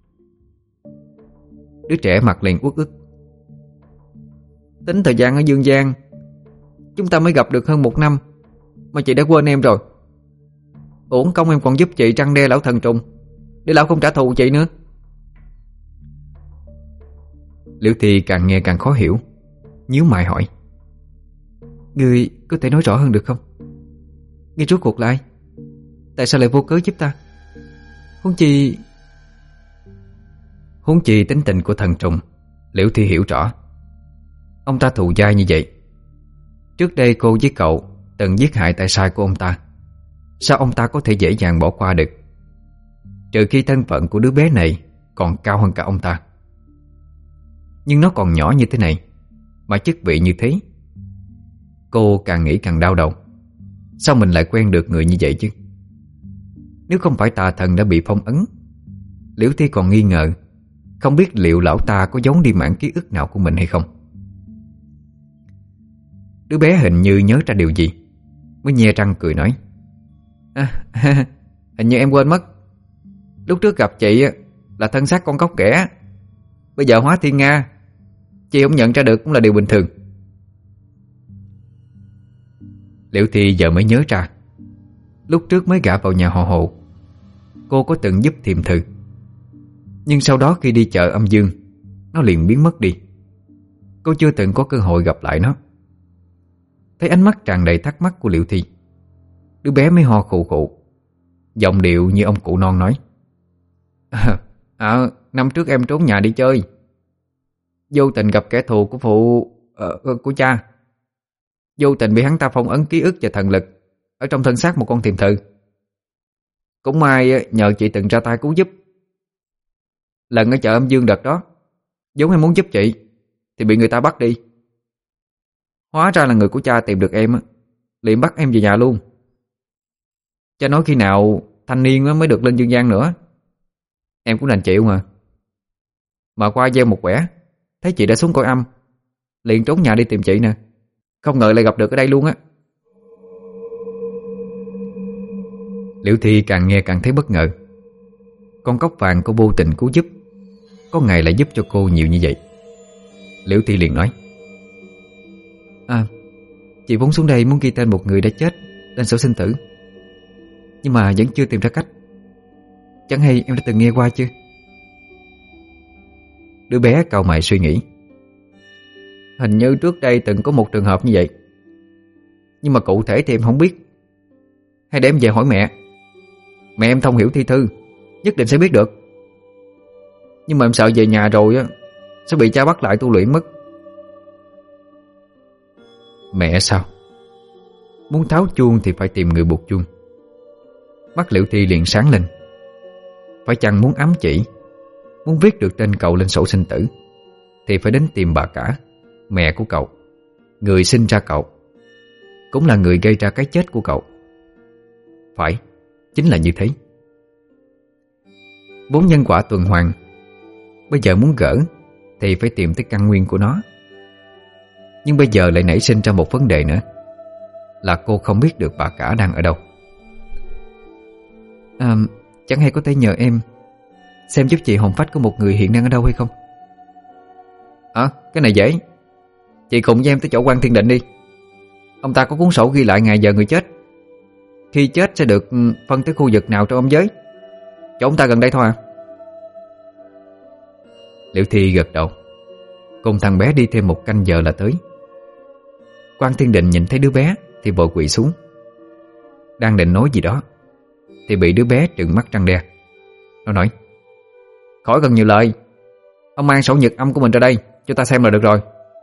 Đứa trẻ mặt liền uất ức. Tính thời gian ở dương gian, chúng ta mới gặp được hơn một năm mà chị đã quên em rồi. Uổng công em còn giúp chị trăn đe lão thần trùng, để lão không trả thù chị nữa. Liễu Thi càng nghe càng khó hiểu, nhíu mày hỏi: Ngươi có thể nói rõ hơn được không? Ngươi rốt cuộc là ai? Tại sao lại vô cớ giúp ta? Huống chi Huống chi tính tình của thần trùng, Liễu Thi hiểu rõ. Ông ta thù dai như vậy. Trước đây cô với cậu từng giết hại tại sai của ông ta, sao ông ta có thể dễ dàng bỏ qua được? Trừ khi thân phận của đứa bé này còn cao hơn cả ông ta. Nhưng nó còn nhỏ như thế này mà chức vị như thế. Cô càng nghĩ càng đau đầu. Sao mình lại quen được người như vậy chứ? Nếu không phải tà thần đã bị phong ấn, Liễu Thi còn nghi ngờ không biết liệu lão ta có giấu đi mảng ký ức nào của mình hay không. Đứa bé hình như nhớ ra điều gì, mới nhe răng cười nói: à, Hình như em quên mất, lúc trước gặp chị là thân xác con cóc kẻ, bây giờ hóa thiên nga, chị không nhận ra được cũng là điều bình thường. Liễu Thi giờ mới nhớ ra, lúc trước mới gả vào nhà họ Hồ, cô có từng giúp Thiềm Thử. Nhưng sau đó khi đi chợ âm dương, nó liền biến mất đi. Cô chưa từng có cơ hội gặp lại nó. Thấy ánh mắt tràn đầy thắc mắc của Liễu Thi, đứa bé mới ho khụ khụ, giọng điệu như ông cụ non nói: À, à năm trước em trốn nhà đi chơi, vô tình gặp kẻ thù của phụ uh, của cha. vô tình bị hắn ta phong ấn ký ức và thần lực ở trong thân xác một con thiềm thự. Cũng may nhờ chị từng ra tay cứu giúp. Lần ở chợ Âm Dương đợt đó, vốn em muốn giúp chị thì bị người ta bắt đi. Hóa ra là người của cha tìm được em, liền bắt em về nhà luôn. Cha nói khi nào thanh niên mới được lên dương gian nữa. Em cũng đành chịu mà. Mà qua gieo một quẻ, thấy chị đã xuống cõi âm, liền trốn nhà đi tìm chị nè. Không ngờ lại gặp được ở đây luôn á. Liễu Thi càng nghe càng thấy bất ngờ. Con cóc vàng cô vô tình cứu giúp, có ngày lại giúp cho cô nhiều như vậy. Liễu Thi liền nói: À, chị vốn xuống đây muốn ghi tên một người đã chết lên sổ sinh tử, nhưng mà vẫn chưa tìm ra cách. Chẳng hay em đã từng nghe qua chưa? Đứa bé cau mày suy nghĩ. Hình như trước đây từng có một trường hợp như vậy, nhưng mà cụ thể thì em không biết. Hay để em về hỏi mẹ. Mẹ em thông hiểu thi thư, nhất định sẽ biết được. Nhưng mà em sợ về nhà rồi á sẽ bị cha bắt lại tu luyện mất. Mẹ sao? Muốn tháo chuông thì phải tìm người buộc chuông. Mắt Liễu Thi liền sáng lên. Phải chăng muốn ám chỉ, muốn viết được tên cậu lên sổ sinh tử, thì phải đến tìm bà cả, mẹ của cậu, người sinh ra cậu, cũng là người gây ra cái chết của cậu. Phải, chính là như thế. Bốn nhân quả tuần hoàn, bây giờ muốn gỡ thì phải tìm tới căn nguyên của nó. Nhưng bây giờ lại nảy sinh ra một vấn đề nữa, là cô không biết được bà cả đang ở đâu. À, chẳng hay có thể nhờ em xem giúp chị hồn phách của một người hiện đang ở đâu hay không? À, cái này dễ. Chị cùng với em tới chỗ Quan Thiên Định đi. Ông ta có cuốn sổ ghi lại ngày giờ người chết. Khi chết sẽ được phân tới khu vực nào trong âm giới. Chỗ ông ta gần đây thôi à? Liễu Thi gật đầu. Cùng thằng bé đi thêm một canh giờ là tới. Quan Thiên Định nhìn thấy đứa bé thì vội quỳ xuống. Đang định nói gì đó thì bị đứa bé trừng mắt trăng đe. Nó nói: Khỏi cần nhiều lời, ông mang sổ nhật âm của mình ra đây cho ta xem là được rồi.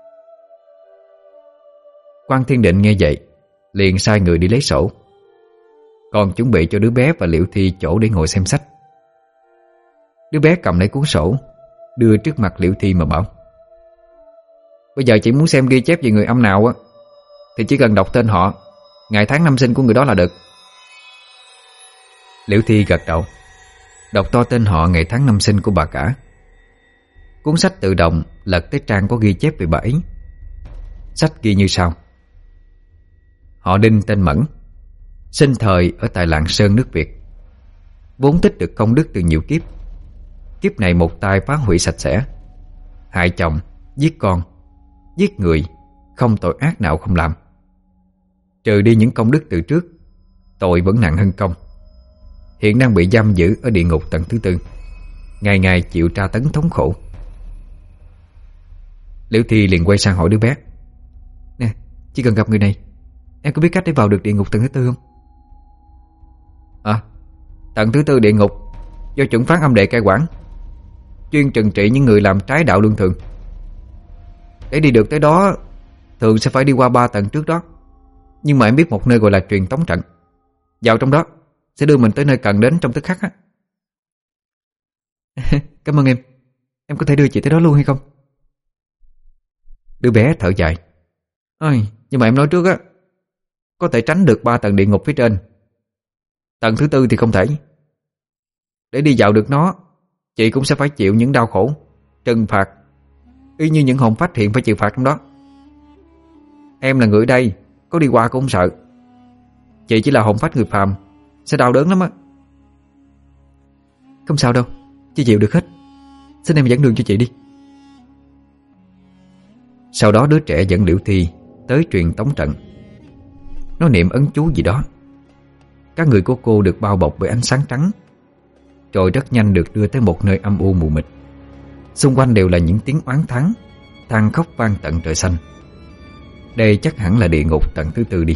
Quan Thiên Định nghe vậy liền sai người đi lấy sổ, còn chuẩn bị cho đứa bé và Liễu Thi chỗ để ngồi xem sách. Đứa bé cầm lấy cuốn sổ, đưa trước mặt Liễu Thi mà bảo: Bây giờ chị muốn xem ghi chép về người âm nào á, thì chỉ cần đọc tên họ, ngày tháng năm sinh của người đó là được. Liễu Thi gật đầu, đọc to tên họ, ngày tháng năm sinh của bà cả. Cuốn sách tự động lật tới trang có ghi chép về bà ấy. Sách ghi như sau: Họ Đinh tên Mẫn, sinh thời ở tại Lạng Sơn nước Việt, vốn tích được công đức từ nhiều kiếp. Kiếp này một tay phá hủy sạch sẽ, hại chồng, giết con, giết người, không tội ác nào không làm. Trừ đi những công đức từ trước, tội vẫn nặng hơn công. Hiện đang bị giam giữ ở địa ngục tầng thứ tư, ngày ngày chịu tra tấn thống khổ. Liễu Thi liền quay sang hỏi đứa bé: Nè, chỉ cần gặp người này, em có biết cách để vào được địa ngục tầng thứ tư không? À, tầng thứ tư địa ngục do chuẩn phán âm đệ cai quản, chuyên trừng trị những người làm trái đạo luân thường. Để đi được tới đó thường sẽ phải đi qua ba tầng trước đó. Nhưng mà em biết một nơi gọi là truyền tống trận, vào trong đó sẽ đưa mình tới nơi cần đến trong tức khắc á. Cảm ơn em. Em có thể đưa chị tới đó luôn hay không? Đứa bé thở dài: Ôi, nhưng mà em nói trước á, có thể tránh được ba tầng địa ngục phía trên, tầng thứ tư thì không thể. Để đi vào được nó, chị cũng sẽ phải chịu những đau khổ, trừng phạt, y như những hồn phách hiện phải chịu phạt trong đó. Em là người ở đây, có đi qua cũng không sợ. Chị chỉ là hồn phách người phàm, sẽ đau đớn lắm á. Không sao đâu, chị chịu được hết. Xin em dẫn đường cho chị đi. Sau đó đứa trẻ dẫn Liễu Thi tới truyền tống trận. Nó niệm ấn chú gì đó. Các người của cô được bao bọc bởi ánh sáng trắng, rồi rất nhanh được đưa tới một nơi âm u mù mịt. Xung quanh đều là những tiếng oán thán, than khóc vang tận trời xanh. Đây chắc hẳn là địa ngục tầng thứ tư đi.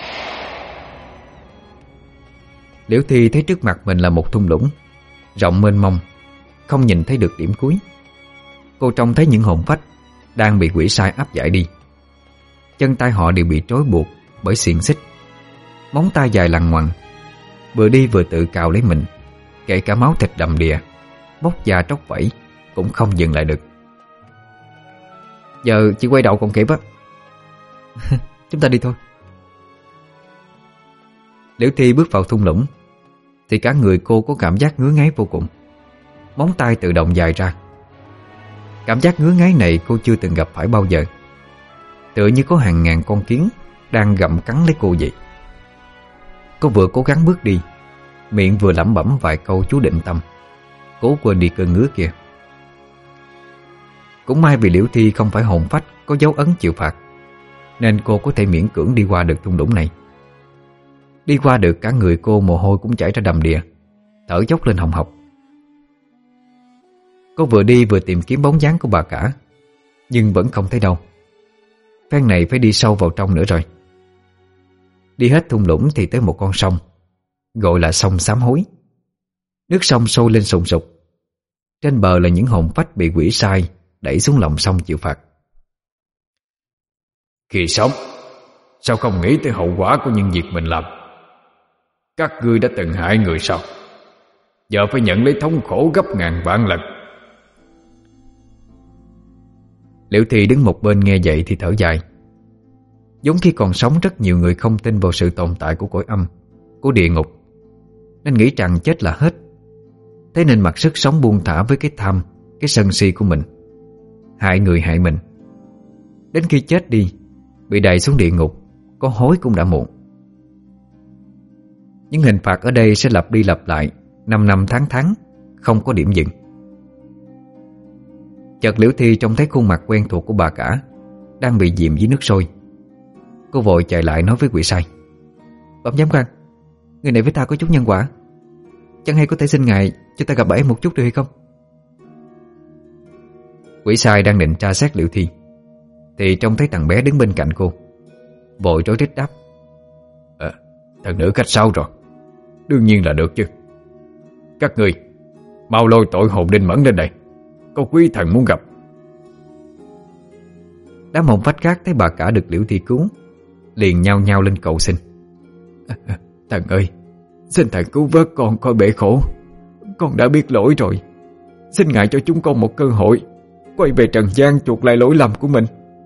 Liễu Thi thấy trước mặt mình là một thung lũng rộng mênh mông, không nhìn thấy được điểm cuối. Cô trông thấy những hồn phách đang bị quỷ sai áp giải đi. Chân tay họ đều bị trói buộc bởi xiềng xích, móng tay dài lằn ngoằn, vừa đi vừa tự cào lấy mình. Kể cả máu thịt đầm đìa, bốc da tróc vẫy cũng không dừng lại được. Giờ chỉ quay đầu còn kịp á. Chúng ta đi thôi. Liễu Thi bước vào thung lũng thì cả người cô có cảm giác ngứa ngáy vô cùng. Móng tay tự động dài ra. Cảm giác ngứa ngáy này cô chưa từng gặp phải bao giờ. Tựa như có hàng ngàn con kiến đang gặm cắn lấy cô vậy. Cô vừa cố gắng bước đi, miệng vừa lẩm bẩm vài câu chú định tâm, cố quên đi cơn ngứa kia. Cũng may vì Liễu Thi không phải hồn phách có dấu ấn chịu phạt, nên cô có thể miễn cưỡng đi qua được thung lũng này. Đi qua được, cả người cô mồ hôi cũng chảy ra đầm đìa, thở dốc lên hồng hộc. Cô vừa đi vừa tìm kiếm bóng dáng của bà cả, nhưng vẫn không thấy đâu. Phen này phải đi sâu vào trong nữa rồi. Đi hết thung lũng thì tới một con sông, gọi là sông Sám Hối. Nước sông sôi lên sùng sục. Trên bờ là những hồn phách bị quỷ sai đẩy xuống lòng sông chịu phạt. Khi sống, sao không nghĩ tới hậu quả của những việc mình làm? Các ngươi đã từng hại người sao? Giờ phải nhận lấy thống khổ gấp ngàn vạn lần. Liễu Thi đứng một bên nghe vậy thì thở dài. Giống khi còn sống, rất nhiều người không tin vào sự tồn tại của cõi âm, của địa ngục, nên nghĩ rằng chết là hết. Thế nên mặc sức sống buông thả với cái tham, cái sân si của mình, hại người hại mình. Đến khi chết đi, bị đày xuống địa ngục, có hối cũng đã muộn. Những hình phạt ở đây sẽ lặp đi lặp lại, năm năm tháng tháng, không có điểm dừng. Chợt Liễu Thi trông thấy khuôn mặt quen thuộc của bà cả đang bị dìm dưới nước sôi. Cô vội chạy lại nói với quỷ sai: Bẩm giám quan, người này với ta có chút nhân quả, chẳng hay có thể xin ngài cho ta gặp bà ấy một chút được hay không? Quỷ sai đang định tra xét Liễu Thi thì trông thấy thằng bé đứng bên cạnh cô, vội rối rít đáp: à, Thần nữ khách sáo rồi, đương nhiên là được chứ. Các ngươi mau lôi tội hồn Đinh Mẫn lên đây, có quý thần muốn gặp. Đám hồn phách khác thấy bà cả được Liễu Thi cứu, liền nhao nhao lên cầu xin: à, Thần ơi, xin thần cứu vớt con khỏi bể khổ. Con đã biết lỗi rồi, xin ngài cho chúng con một cơ hội quay về trần gian chuộc lại lỗi lầm của mình.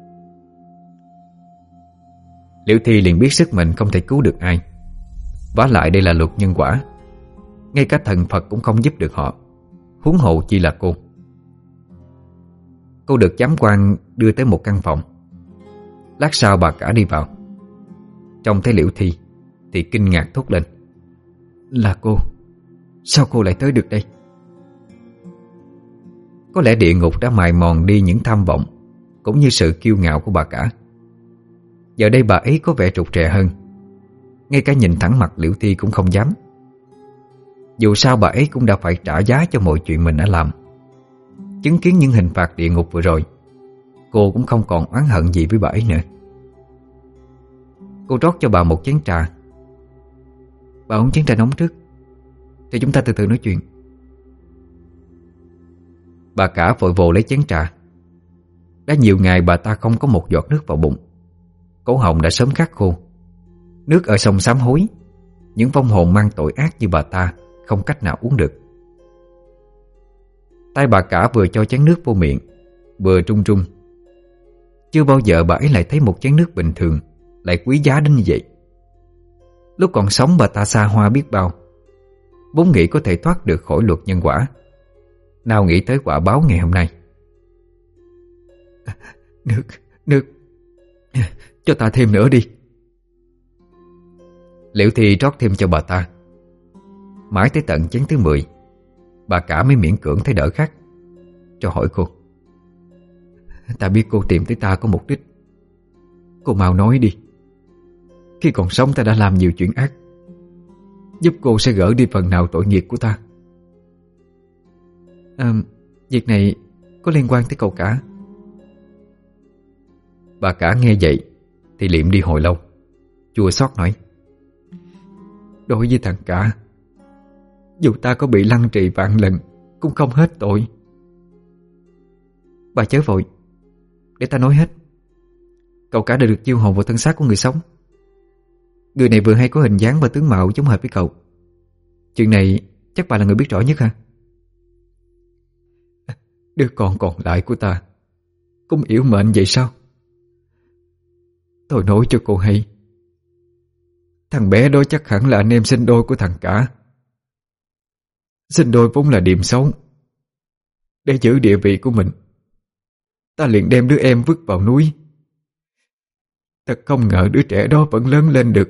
Liễu Thi liền biết sức mình không thể cứu được ai. Vả lại đây là luật nhân quả, ngay cả thần Phật cũng không giúp được họ, huống hồ chi là cô. Cô được giám quan đưa tới một căn phòng. Lát sau bà cả đi vào, trông thấy Liễu Thi thì kinh ngạc thốt lên: Là cô? Sao cô lại tới được đây? Có lẽ địa ngục đã mài mòn đi những tham vọng cũng như sự kiêu ngạo của bà cả. Giờ đây bà ấy có vẻ rụt rè hơn, ngay cả nhìn thẳng mặt Liễu Thi cũng không dám. Dù sao bà ấy cũng đã phải trả giá cho mọi chuyện mình đã làm. Chứng kiến những hình phạt địa ngục vừa rồi, cô cũng không còn oán hận gì với bà ấy nữa. Cô rót cho bà một chén trà. Bà uống chén trà nóng trước, thì chúng ta từ từ nói chuyện. Bà cả vội vồ lấy chén trà. Đã nhiều ngày bà ta không có một giọt nước vào bụng, cổ họng đã sớm khát khô. Nước ở sông Sám Hối, những vong hồn mang tội ác như bà ta không cách nào uống được. Tay bà cả vừa cho chén nước vô miệng, vừa trung trung. Chưa bao giờ bà ấy lại thấy một chén nước bình thường lại quý giá đến như vậy. Lúc còn sống bà ta xa hoa biết bao, vốn nghĩ có thể thoát được khỏi luật nhân quả, nào nghĩ tới quả báo ngày hôm nay. Nước, nước, cho ta thêm nữa đi. Liễu Thi rót thêm cho bà ta. Mãi tới tận chén thứ mười, bà cả mới miễn cưỡng thấy đỡ khát, cho hỏi cô: Ta biết cô tìm tới ta có mục đích, cô mau nói đi. Khi còn sống ta đã làm nhiều chuyện ác, giúp cô sẽ gỡ đi phần nào tội nghiệp của ta. À, việc này có liên quan tới cậu cả. Bà cả nghe vậy thì liệm đi hồi lâu, chua xót nói: Đối với thằng cả, dù ta có bị lăng trì vạn lần cũng không hết tội. Bà chớ vội, để ta nói hết. Cậu cả đã được chiêu hồn vào thân xác của người sống. Người này vừa hay có hình dáng và tướng mạo giống hệt với cậu. Chuyện này chắc bà là người biết rõ nhất ha? Đứa con còn lại của ta cũng yếu mệnh vậy sao? Tôi nói cho cô hay, thằng bé đó chắc hẳn là anh em sinh đôi của thằng cả. Sinh đôi vốn là điểm xấu. Để giữ địa vị của mình, ta liền đem đứa em vứt vào núi. Thật không ngờ đứa trẻ đó vẫn lớn lên được.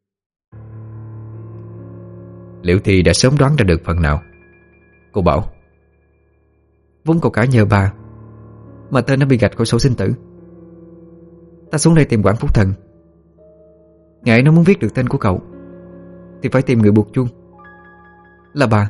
Liễu Thi đã sớm đoán ra được phần nào. Cô bảo: Vốn cậu cả nhờ bà mà tên nó bị gạch khỏi sổ sinh tử. Ta xuống đây tìm Quảng Phúc Thần. Ngại nó muốn viết được tên của cậu thì phải tìm người buộc chuông. Là bà.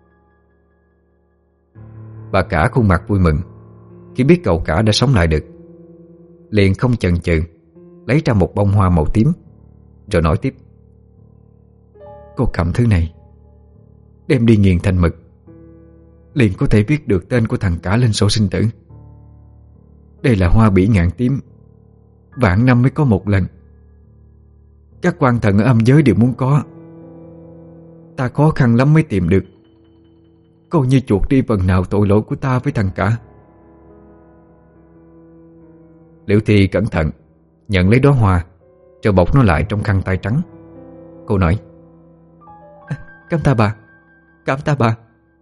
Bà cả khuôn mặt vui mừng khi biết cậu cả đã sống lại được, liền không chần chừ lấy ra một bông hoa màu tím, rồi nói tiếp: Cô cầm thứ này, đem đi nghiền thành mực, liền có thể viết được tên của thằng cả lên sổ sinh tử. Đây là hoa bỉ ngạn tím, vạn năm mới có một lần. Các quan thần ở âm giới đều muốn có, ta khó khăn lắm mới tìm được. Coi như chuộc đi phần nào tội lỗi của ta với thằng cả. Liễu Thi cẩn thận nhận lấy đóa hoa, rồi bọc nó lại trong khăn tay trắng. Cô nói: à, Cảm ta bà, cảm ta bà.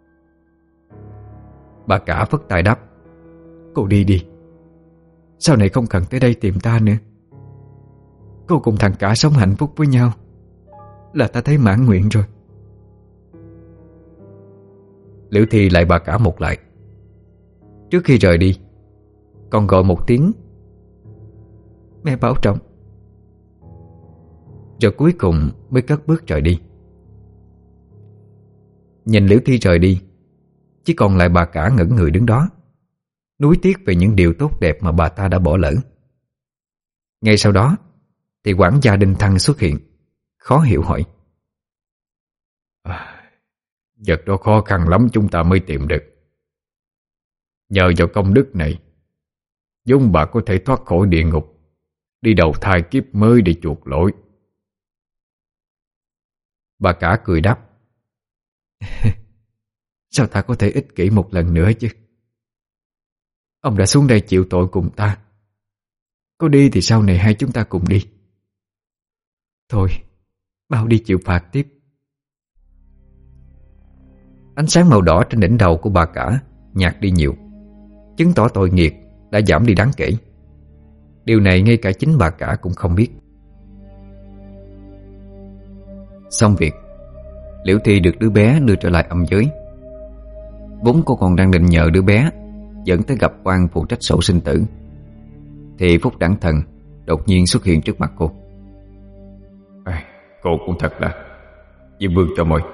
Bà cả phất tay đáp: Cô đi đi, sau này không cần tới đây tìm ta nữa. Cô cùng thằng cả sống hạnh phúc với nhau là ta thấy mãn nguyện rồi. Liễu Thi lại bà cả một lại. Trước khi rời đi, còn gọi một tiếng: Mẹ bảo trọng. Rồi cuối cùng mới cất bước rời đi. Nhìn Liễu Thi rời đi, chỉ còn lại bà cả ngẩn người đứng đó, nuối tiếc về những điều tốt đẹp mà bà ta đã bỏ lỡ. Ngay sau đó thì quản gia Đinh Thăng xuất hiện, khó hiểu hỏi: à, vật đó khó khăn lắm chúng ta mới tìm được. Nhờ vào công đức này, vốn bà có thể thoát khỏi địa ngục, đi đầu thai kiếp mới để chuộc lỗi. Bà cả cười đáp: Sao ta có thể ích kỷ một lần nữa chứ? Ông đã xuống đây chịu tội cùng ta, có đi thì sau này hai chúng ta cùng đi. Thôi, mau đi chịu phạt tiếp. Ánh sáng màu đỏ trên đỉnh đầu của bà cả nhạt đi nhiều, chứng tỏ tội nghiệp đã giảm đi đáng kể. Điều này ngay cả chính bà cả cũng không biết. Xong việc, Liễu Thi được đứa bé đưa trở lại âm giới. Vốn cô còn đang định nhờ đứa bé dẫn tới gặp quan phụ trách sổ sinh tử, thì Phúc Đẳng Thần đột nhiên xuất hiện trước mặt cô. à, Cô cũng thật là Diêm Vương cho mời.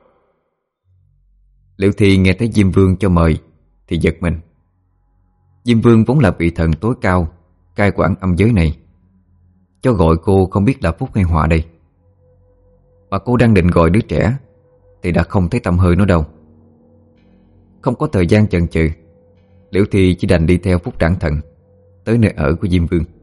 Liễu Thi nghe thấy Diêm Vương cho mời thì giật mình. Diêm Vương vốn là vị thần tối cao cai quản âm giới này, cho gọi cô không biết là phúc hay họa đây. Mà cô đang định gọi đứa trẻ thì đã không thấy tăm hơi nó đâu. Không có thời gian chần chừ, Liễu Thi chỉ đành đi theo Phúc Đẳng Thần tới nơi ở của Diêm Vương.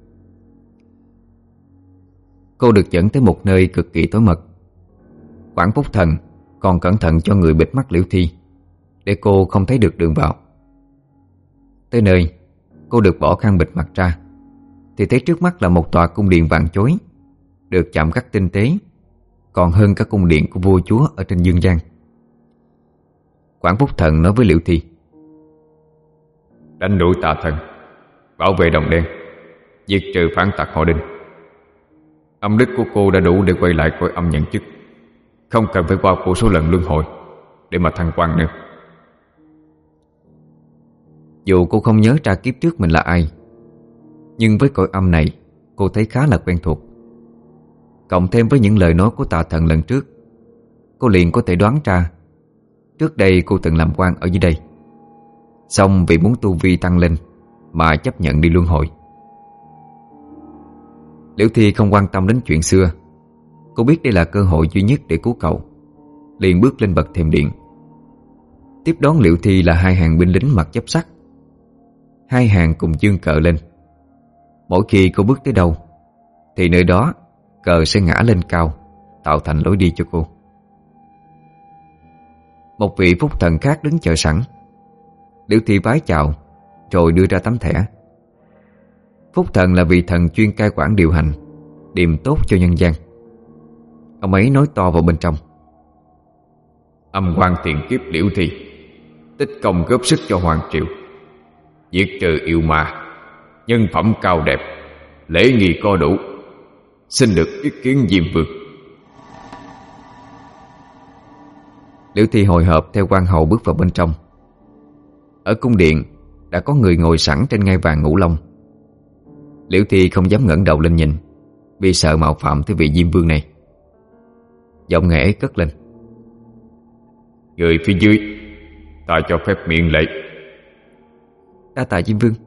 Cô được dẫn tới một nơi cực kỳ tối mật. Quảng Phúc Thần còn cẩn thận cho người bịt mắt Liễu Thi để cô không thấy được đường vào. Tới nơi, cô được bỏ khăn bịt mặt ra thì thấy trước mắt là một tòa cung điện vàng chói, được chạm khắc tinh tế, còn hơn cả cung điện của vua chúa ở trên dương gian. Quảng Phúc Thần nói với Liễu Thi: Đánh đuổi tà thần, bảo vệ đồng đen, diệt trừ phản tặc họ Đinh. Âm đức của cô đã đủ để quay lại cõi âm nhận chức, không cần phải qua vô số lần luân hồi để mà thăng quan nữa. Dù cô không nhớ ra kiếp trước mình là ai, nhưng với cõi âm này cô thấy khá là quen thuộc. Cộng thêm với những lời nói của tà thần lần trước, cô liền có thể đoán ra trước đây cô từng làm quan ở dưới đây, xong vì muốn tu vi tăng lên mà chấp nhận đi luân hồi. Liễu Thi không quan tâm đến chuyện xưa. Cô biết đây là cơ hội duy nhất để cứu cậu, liền bước lên bậc thềm điện. Tiếp đón Liễu Thi là hai hàng binh lính mặc giáp sắt. Hai hàng cùng giương cờ lên. Mỗi khi cô bước tới đâu thì nơi đó cờ sẽ ngã lên cao, tạo thành lối đi cho cô. Một vị phúc thần khác đứng chờ sẵn. Liễu Thi vái chào rồi đưa ra tấm thẻ. Phúc thần là vị thần chuyên cai quản điều hành, điềm tốt cho nhân gian. Ông ấy nói to vào bên trong: Âm quan tiền kiếp Liễu Thi, tích công góp sức cho hoàng triều, diệt trừ yêu ma, nhân phẩm cao đẹp, lễ nghi có đủ, xin được ý kiến Diêm Vương. Liễu Thi hồi hộp theo quan hầu bước vào bên trong. Ở cung điện đã có người ngồi sẵn trên ngai vàng ngũ long. Liễu Thi không dám ngẩng đầu lên nhìn, vì sợ mạo phạm tới vị Diêm Vương này. Giọng nghe ấy cất lên: Người phía dưới, ta cho phép miệng lễ. Đa tạ Diêm Vương.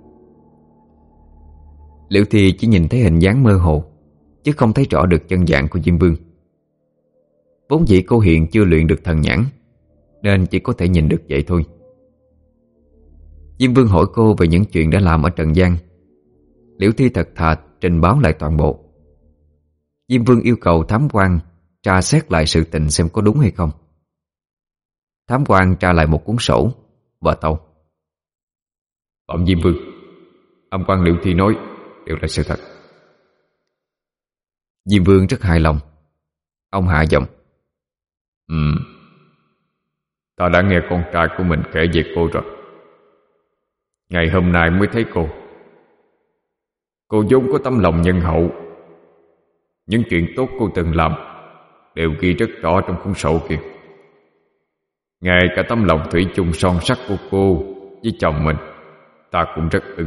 Liễu Thi chỉ nhìn thấy hình dáng mơ hồ, chứ không thấy rõ được chân dạng của Diêm Vương. Vốn dĩ cô hiện chưa luyện được thần nhãn, nên chỉ có thể nhìn được vậy thôi. Diêm Vương hỏi cô về những chuyện đã làm ở trần gian. Liễu Thi thật thà trình báo lại toàn bộ. Diêm Vương yêu cầu thám quan tra xét lại sự tình xem có đúng hay không. Thám quan tra lại một cuốn sổ và tâu: Bẩm Diêm Vương, âm quan Liễu Thi nói đều là sự thật. Diêm Vương rất hài lòng. Ông hạ giọng: Ừm, ta đã nghe con trai của mình kể về cô rồi. Ngày hôm nay mới thấy cô. Cô vốn có tấm lòng nhân hậu. Những chuyện tốt cô từng làm đều ghi rất rõ trong cuốn sổ kia. Ngay cả tấm lòng thủy chung son sắt của cô với chồng mình, ta cũng rất ưng.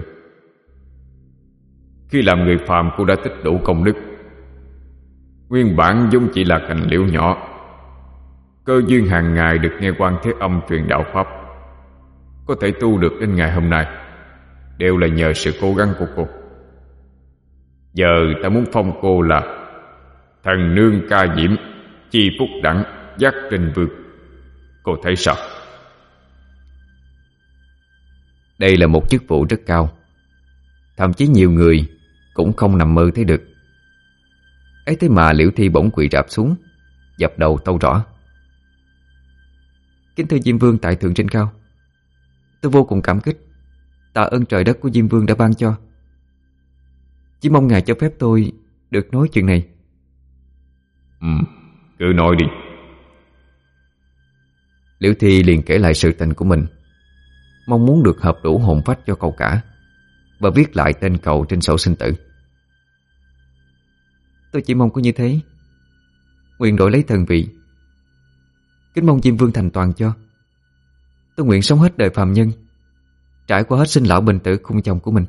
Khi làm người phàm, cô đã tích đủ công đức. Nguyên bản vốn chỉ là cành liễu nhỏ, cơ duyên hàng ngày được nghe Quan Thế Âm truyền đạo pháp, có thể tu được đến ngày hôm nay đều là nhờ sự cố gắng của cô. Giờ ta muốn phong cô là thần nương ca diễm, chi phúc đẳng, giác trình vương. Cô thấy sao? Đây là một chức vụ rất cao, thậm chí nhiều người cũng không nằm mơ thấy được. Ấy thế mà Liễu Thi bỗng quỳ rạp xuống, dập đầu tâu rõ: Kính thưa Diêm Vương tại thượng trên cao, tôi vô cùng cảm kích, tạ ơn trời đất của Diêm Vương đã ban cho. Chỉ mong ngài cho phép tôi được nói chuyện này. Ừ, cứ nói đi. Liễu Thi liền kể lại sự tình của mình, mong muốn được hợp đủ hồn phách cho cậu cả và viết lại tên cậu trên sổ sinh tử. Tôi chỉ mong có như thế, nguyện đổi lấy thần vị. Kính mong Diêm Vương thành toàn cho. Tôi nguyện sống hết đời phàm nhân, trải qua hết sinh lão bệnh tử khung chồng của mình.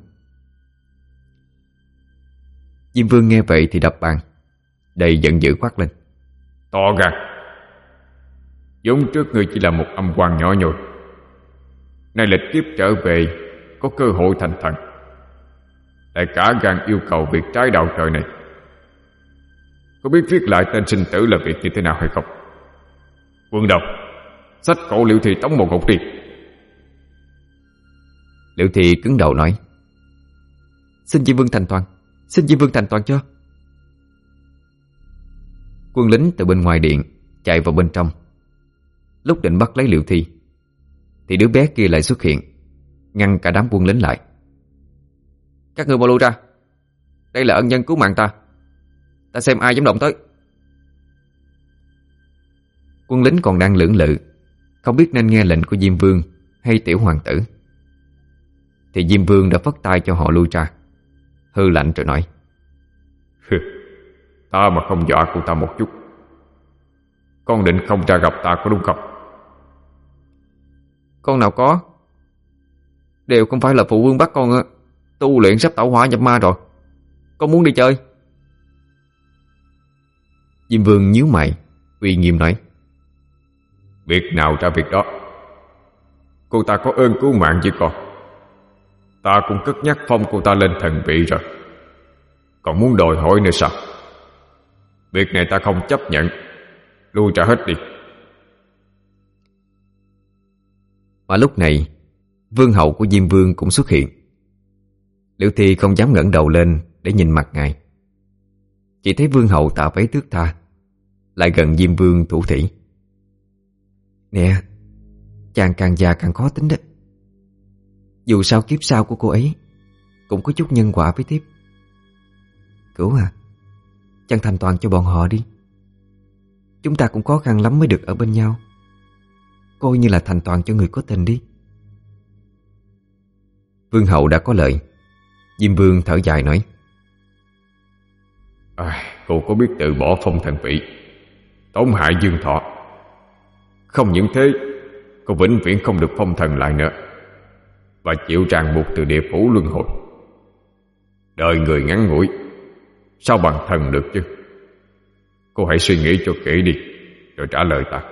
Diêm Vương nghe vậy thì đập bàn, đầy giận dữ quát lên: To gan! vốn trước ngươi chỉ là một âm quan nhỏ nhoi, nay lịch kiếp trở về có cơ hội thành thần, lại cả gan yêu cầu việc trái đạo trời này. Có biết viết lại tên sinh tử là việc như thế nào hay không? Quân Đồng, xách cổ Liễu Thi tống một ngục đi. Liễu Thi cứng đầu nói: Xin Diêm Vương thành toàn, xin Diêm Vương thành toàn cho. Quân lính từ bên ngoài điện chạy vào bên trong. Lúc định bắt lấy Liễu Thi thì đứa bé kia lại xuất hiện, ngăn cả đám quân lính lại. Các ngươi mau lui ra, đây là ân nhân cứu mạng ta, ta xem ai dám động tới. Quân lính còn đang lưỡng lự, không biết nên nghe lệnh của Diêm Vương hay tiểu hoàng tử, thì Diêm Vương đã phất tay cho họ lui ra, hư lạnh rồi nói: Ta mà không dọa cô ta một chút, con định không ra gặp ta có đúng không? Con nào có, đều không phải là phụ vương bắt con tu luyện sắp tẩu hỏa nhập ma rồi. Con muốn đi chơi. Diêm Vương nhíu mày, uy nghiêm nói: Việc nào ra việc đó. Cô ta có ơn cứu mạng với con, ta cũng cất nhắc phong cô ta lên thần vị rồi, còn muốn đòi hỏi nữa sao? Việc này ta không chấp nhận, lui ra hết đi. Mà lúc này Vương hậu của Diêm Vương cũng xuất hiện. Liễu Thi không dám ngẩng đầu lên để nhìn mặt ngài. Chỉ thấy vương hậu tạ váy thướt tha, lại gần Diêm Vương thủ thỉ. Nè, chàng càng già càng khó tính đó. Dù sao kiếp sau của cô ấy cũng có chút nhân quả với thiếp. Cửu à, chàng thành toàn cho bọn họ đi. Chúng ta cũng khó khăn lắm mới được ở bên nhau. Coi như là thành toàn cho người có tình đi. Vương hậu đã có lời. Diêm Vương thở dài nói: à, cô có biết từ bỏ phong thần vị, tổn hại dương thọ. Không những thế, cô vĩnh viễn không được phong thần lại nữa, và chịu ràng buộc từ địa phủ luân hồi. Đời người ngắn ngủi, sao bằng thần được chứ? Cô hãy suy nghĩ cho kỹ đi, rồi trả lời ta.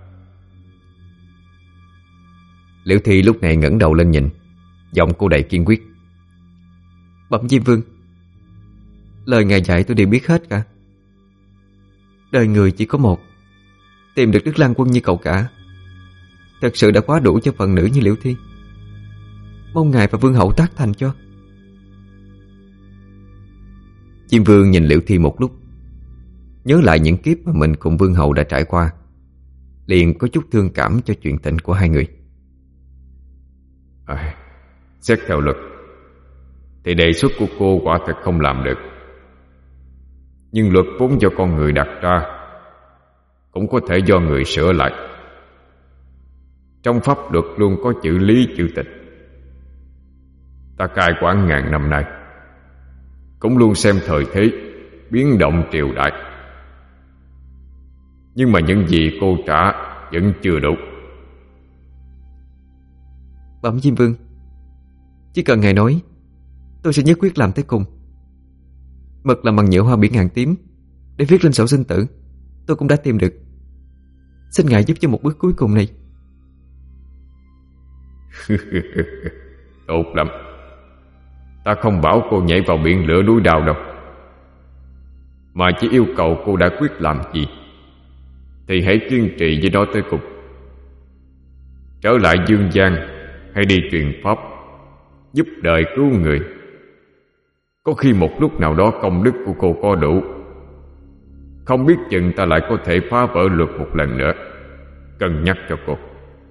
Liễu Thi lúc này ngẩng đầu lên nhìn, giọng cô đầy kiên quyết. Bẩm Diêm Vương, lời ngài dạy tôi đều biết hết cả. Đời người chỉ có một, tìm được Đức Lan Quân như cậu cả thật sự đã quá đủ cho phần nữ như Liễu Thi. Mong ngài và Vương hậu tác thành cho. Diêm Vương nhìn Liễu Thi một lúc, nhớ lại những kiếp mà mình cùng Vương hậu đã trải qua, liền có chút thương cảm cho chuyện tình của hai người. à, Xét theo luật thì đề xuất của cô quả thật không làm được, nhưng luật vốn do con người đặt ra, cũng có thể do người sửa lại. Trong pháp luật luôn có chữ lý chữ tịch. Ta cai quản ngàn năm nay, cũng luôn xem thời thế, biến động triều đại. Nhưng mà những gì cô trả vẫn chưa đủ. Bẩm Diêm Vương, chỉ cần ngài nói, tôi sẽ nhất quyết làm tới cùng. Mực làm bằng nhựa hoa bỉ ngàn tím để viết lên sổ sinh tử tôi cũng đã tìm được. Xin ngài giúp cho một bước cuối cùng này. Tốt lắm. Ta không bảo cô nhảy vào biển lửa núi đao đâu, mà chỉ yêu cầu cô đã quyết làm gì thì hãy kiên trì với nó tới cùng. Trở lại dương gian hay đi truyền pháp, giúp đời cứu người. Có khi một lúc nào đó công đức của cô có đủ, không biết chừng ta lại có thể phá vỡ luật một lần nữa. Cân nhắc cho cô.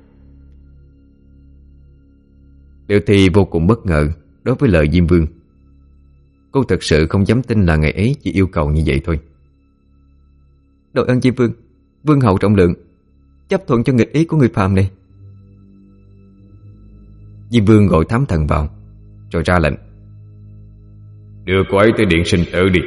Liễu Thi vô cùng bất ngờ đối với lời Diêm Vương. Cô thật sự không dám tin là ngày ấy chỉ yêu cầu như vậy thôi. Đội ơn Diêm Vương, Vương hậu trọng lượng, chấp thuận cho nghịch ý của người phàm này. Diêm Vương gọi thám thần vào, rồi ra lệnh: đưa cô ấy tới điện sinh tử đi.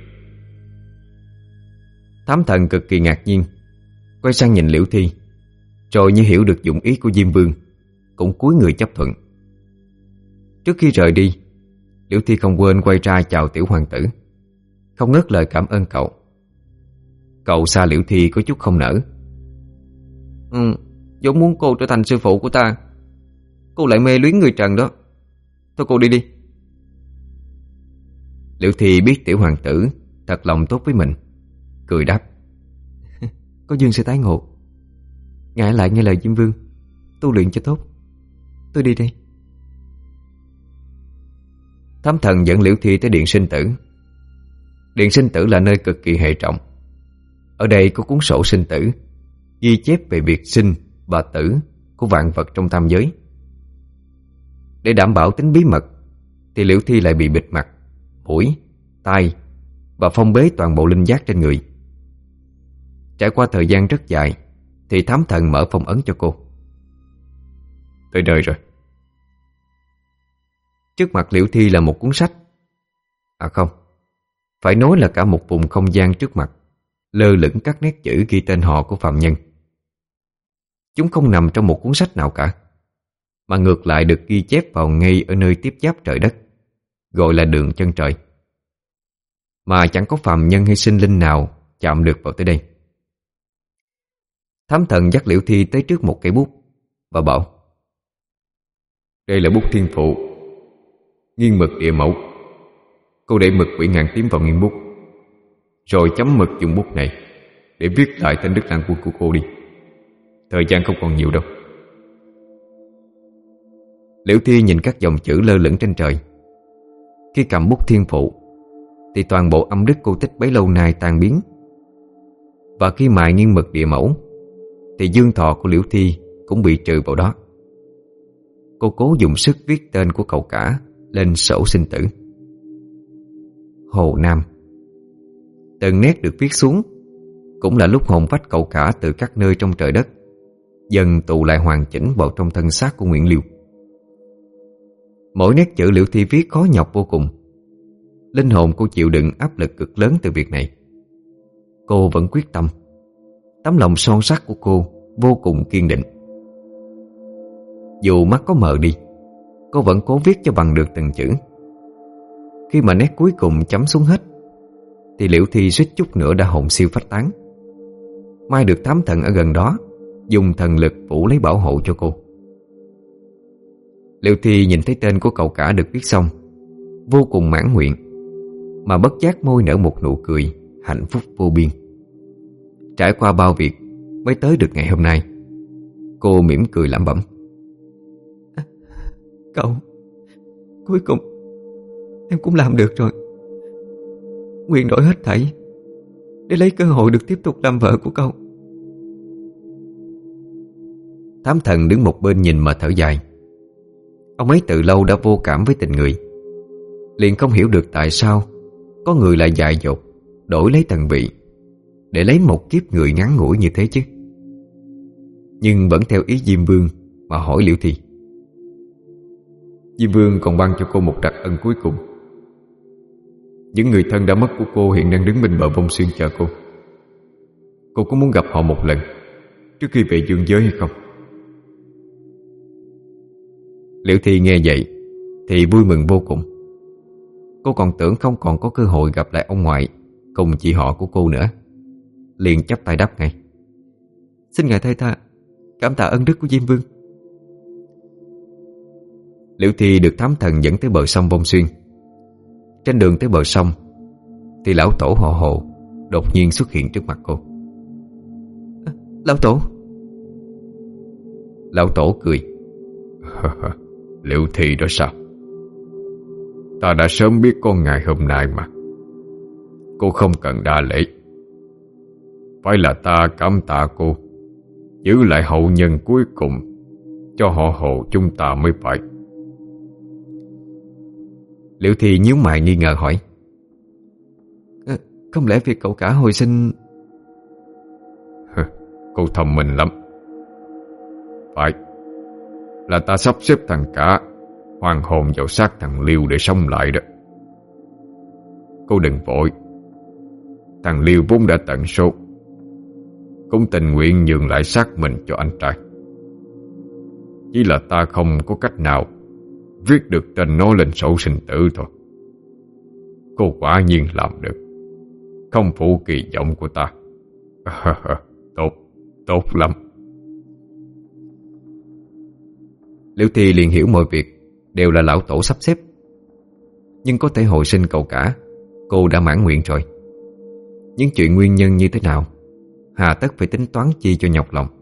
Thám thần cực kỳ ngạc nhiên, quay sang nhìn Liễu Thi, rồi như hiểu được dụng ý của Diêm Vương, cũng cúi người chấp thuận. Trước khi rời đi, Liễu Thi không quên quay ra chào tiểu hoàng tử, không ngớt lời cảm ơn cậu. Cậu xa Liễu Thi có chút không nỡ. Ừ, vốn muốn cô trở thành sư phụ của ta, cô lại mê luyến người trần đó. Thôi cô đi đi. Liễu Thi biết tiểu hoàng tử thật lòng tốt với mình, cười đáp: Có duyên sẽ tái ngộ. Ngài lại nghe lời Diêm Vương, tu luyện cho tốt. Tôi đi đây. Thám thần dẫn Liễu Thi tới điện sinh tử. Điện sinh tử là nơi cực kỳ hệ trọng. Ở đây có cuốn sổ sinh tử, ghi chép về việc sinh và tử của vạn vật trong tam giới. Để đảm bảo tính bí mật thì Liễu Thi lại bị bịt mặt, mũi, tai và phong bế toàn bộ linh giác trên người. Trải qua thời gian rất dài thì thám thần mở phong ấn cho cô. Tới nơi rồi. Trước mặt Liễu Thi là một cuốn sách. À không, phải nói là cả một vùng không gian trước mặt, lơ lửng các nét chữ ghi tên họ của phàm nhân. Chúng không nằm trong một cuốn sách nào cả, mà ngược lại được ghi chép vào ngay ở nơi tiếp giáp trời đất, gọi là đường chân trời. Mà chẳng có phàm nhân hay sinh linh nào chạm được vào tới đây. Thám thần dắt Liễu Thi tới trước một cây bút và bảo: đây là bút thiên phụ, nghiêng mực địa mẫu. Cô để mực quỷ ngàn tím vào nghiêng bút, rồi chấm mực dùng bút này để viết lại tên Đức Lan Quân của cô đi. Thời gian không còn nhiều đâu. Liễu Thi nhìn các dòng chữ lơ lửng trên trời, Khi cầm bút thiên phụ thì toàn bộ âm đức cô tích bấy lâu nay tan biến. Và khi mài nghiêng mực địa mẫu thì dương thọ của Liễu Thi cũng bị trừ vào đó. Cô cố dùng sức viết tên của cậu cả lên sổ sinh tử. Hồ Nam. Từng nét được viết xuống cũng là lúc hồn phách cậu cả từ các nơi trong trời đất dần tụ lại hoàn chỉnh vào trong thân xác của Nguyễn Liêu. Mỗi nét chữ Liễu Thi viết khó nhọc vô cùng. Linh hồn cô chịu đựng áp lực cực lớn từ việc này. Cô vẫn quyết tâm. Tấm lòng son sắt của cô vô cùng kiên định. Dù mắt có mờ đi, cô vẫn cố viết cho bằng được từng chữ. Khi mà nét cuối cùng chấm xuống hết thì Liễu Thi suýt chút nữa đã hồn siêu phách tán. May được thám thần ở gần đó dùng thần lực phủ lấy bảo hộ cho cô. Liễu Thi nhìn thấy tên của cậu cả được viết xong, vô cùng mãn nguyện, mà bất giác môi nở một nụ cười hạnh phúc vô biên. Trải qua bao việc mới tới được ngày hôm nay. Cô mỉm cười lẩm bẩm: Cậu, cuối cùng em cũng làm được rồi. Nguyện đổi hết thảy để lấy cơ hội được tiếp tục làm vợ của cậu. Thám thần đứng một bên nhìn mà thở dài. Ông ấy từ lâu đã vô cảm với tình người, liền không hiểu được tại sao có người lại dại dột đổi lấy tần vị để lấy một kiếp người ngắn ngủi như thế chứ. Nhưng vẫn theo ý Diêm Vương mà hỏi Liễu Thi. Diêm Vương còn ban cho cô một đặc ân cuối cùng. Những người thân đã mất của cô hiện đang đứng bên bờ Vong Xuyên chờ cô. Cô có muốn gặp họ một lần trước khi về dương giới hay không? Liễu Thi nghe vậy thì vui mừng vô cùng. Cô còn tưởng không còn có cơ hội gặp lại ông ngoại cùng chị họ của cô nữa, liền chắp tay đáp ngay: Xin ngài thay tha, cảm tạ ân đức của Diêm Vương. Liễu Thi được thám thần dẫn tới bờ sông Vong Xuyên. Trên đường tới bờ sông thì lão tổ họ Hồ đột nhiên xuất hiện trước mặt cô. À, Lão tổ. Lão tổ cười: Liễu Thi đó sao? Ta đã sớm biết con ngày hôm nay mà. Cô không cần đa lễ. Phải là ta cảm tạ cô giữ lại hậu nhân cuối cùng cho họ Hồ chúng ta mới phải. Liễu Thi nhíu mày nghi ngờ hỏi: à, Không lẽ việc cậu cả hồi sinh... Cô thông minh lắm. Phải, là ta sắp xếp thằng cả hoàn hồn vào xác thằng Liêu để sống lại đó. Cô đừng vội. Thằng Liêu vốn đã tận số, cũng tình nguyện nhường lại xác mình cho anh trai. Chỉ là ta không có cách nào viết được tên nó lên sổ sinh tử thôi. Cô quả nhiên làm được, không phụ kỳ vọng của ta. Tốt, tốt lắm. Liễu Thi liền hiểu mọi việc đều là lão tổ sắp xếp. Nhưng có thể hồi sinh cậu cả cô đã mãn nguyện rồi. Những chuyện nguyên nhân như thế nào hà tất phải tính toán chi cho nhọc lòng.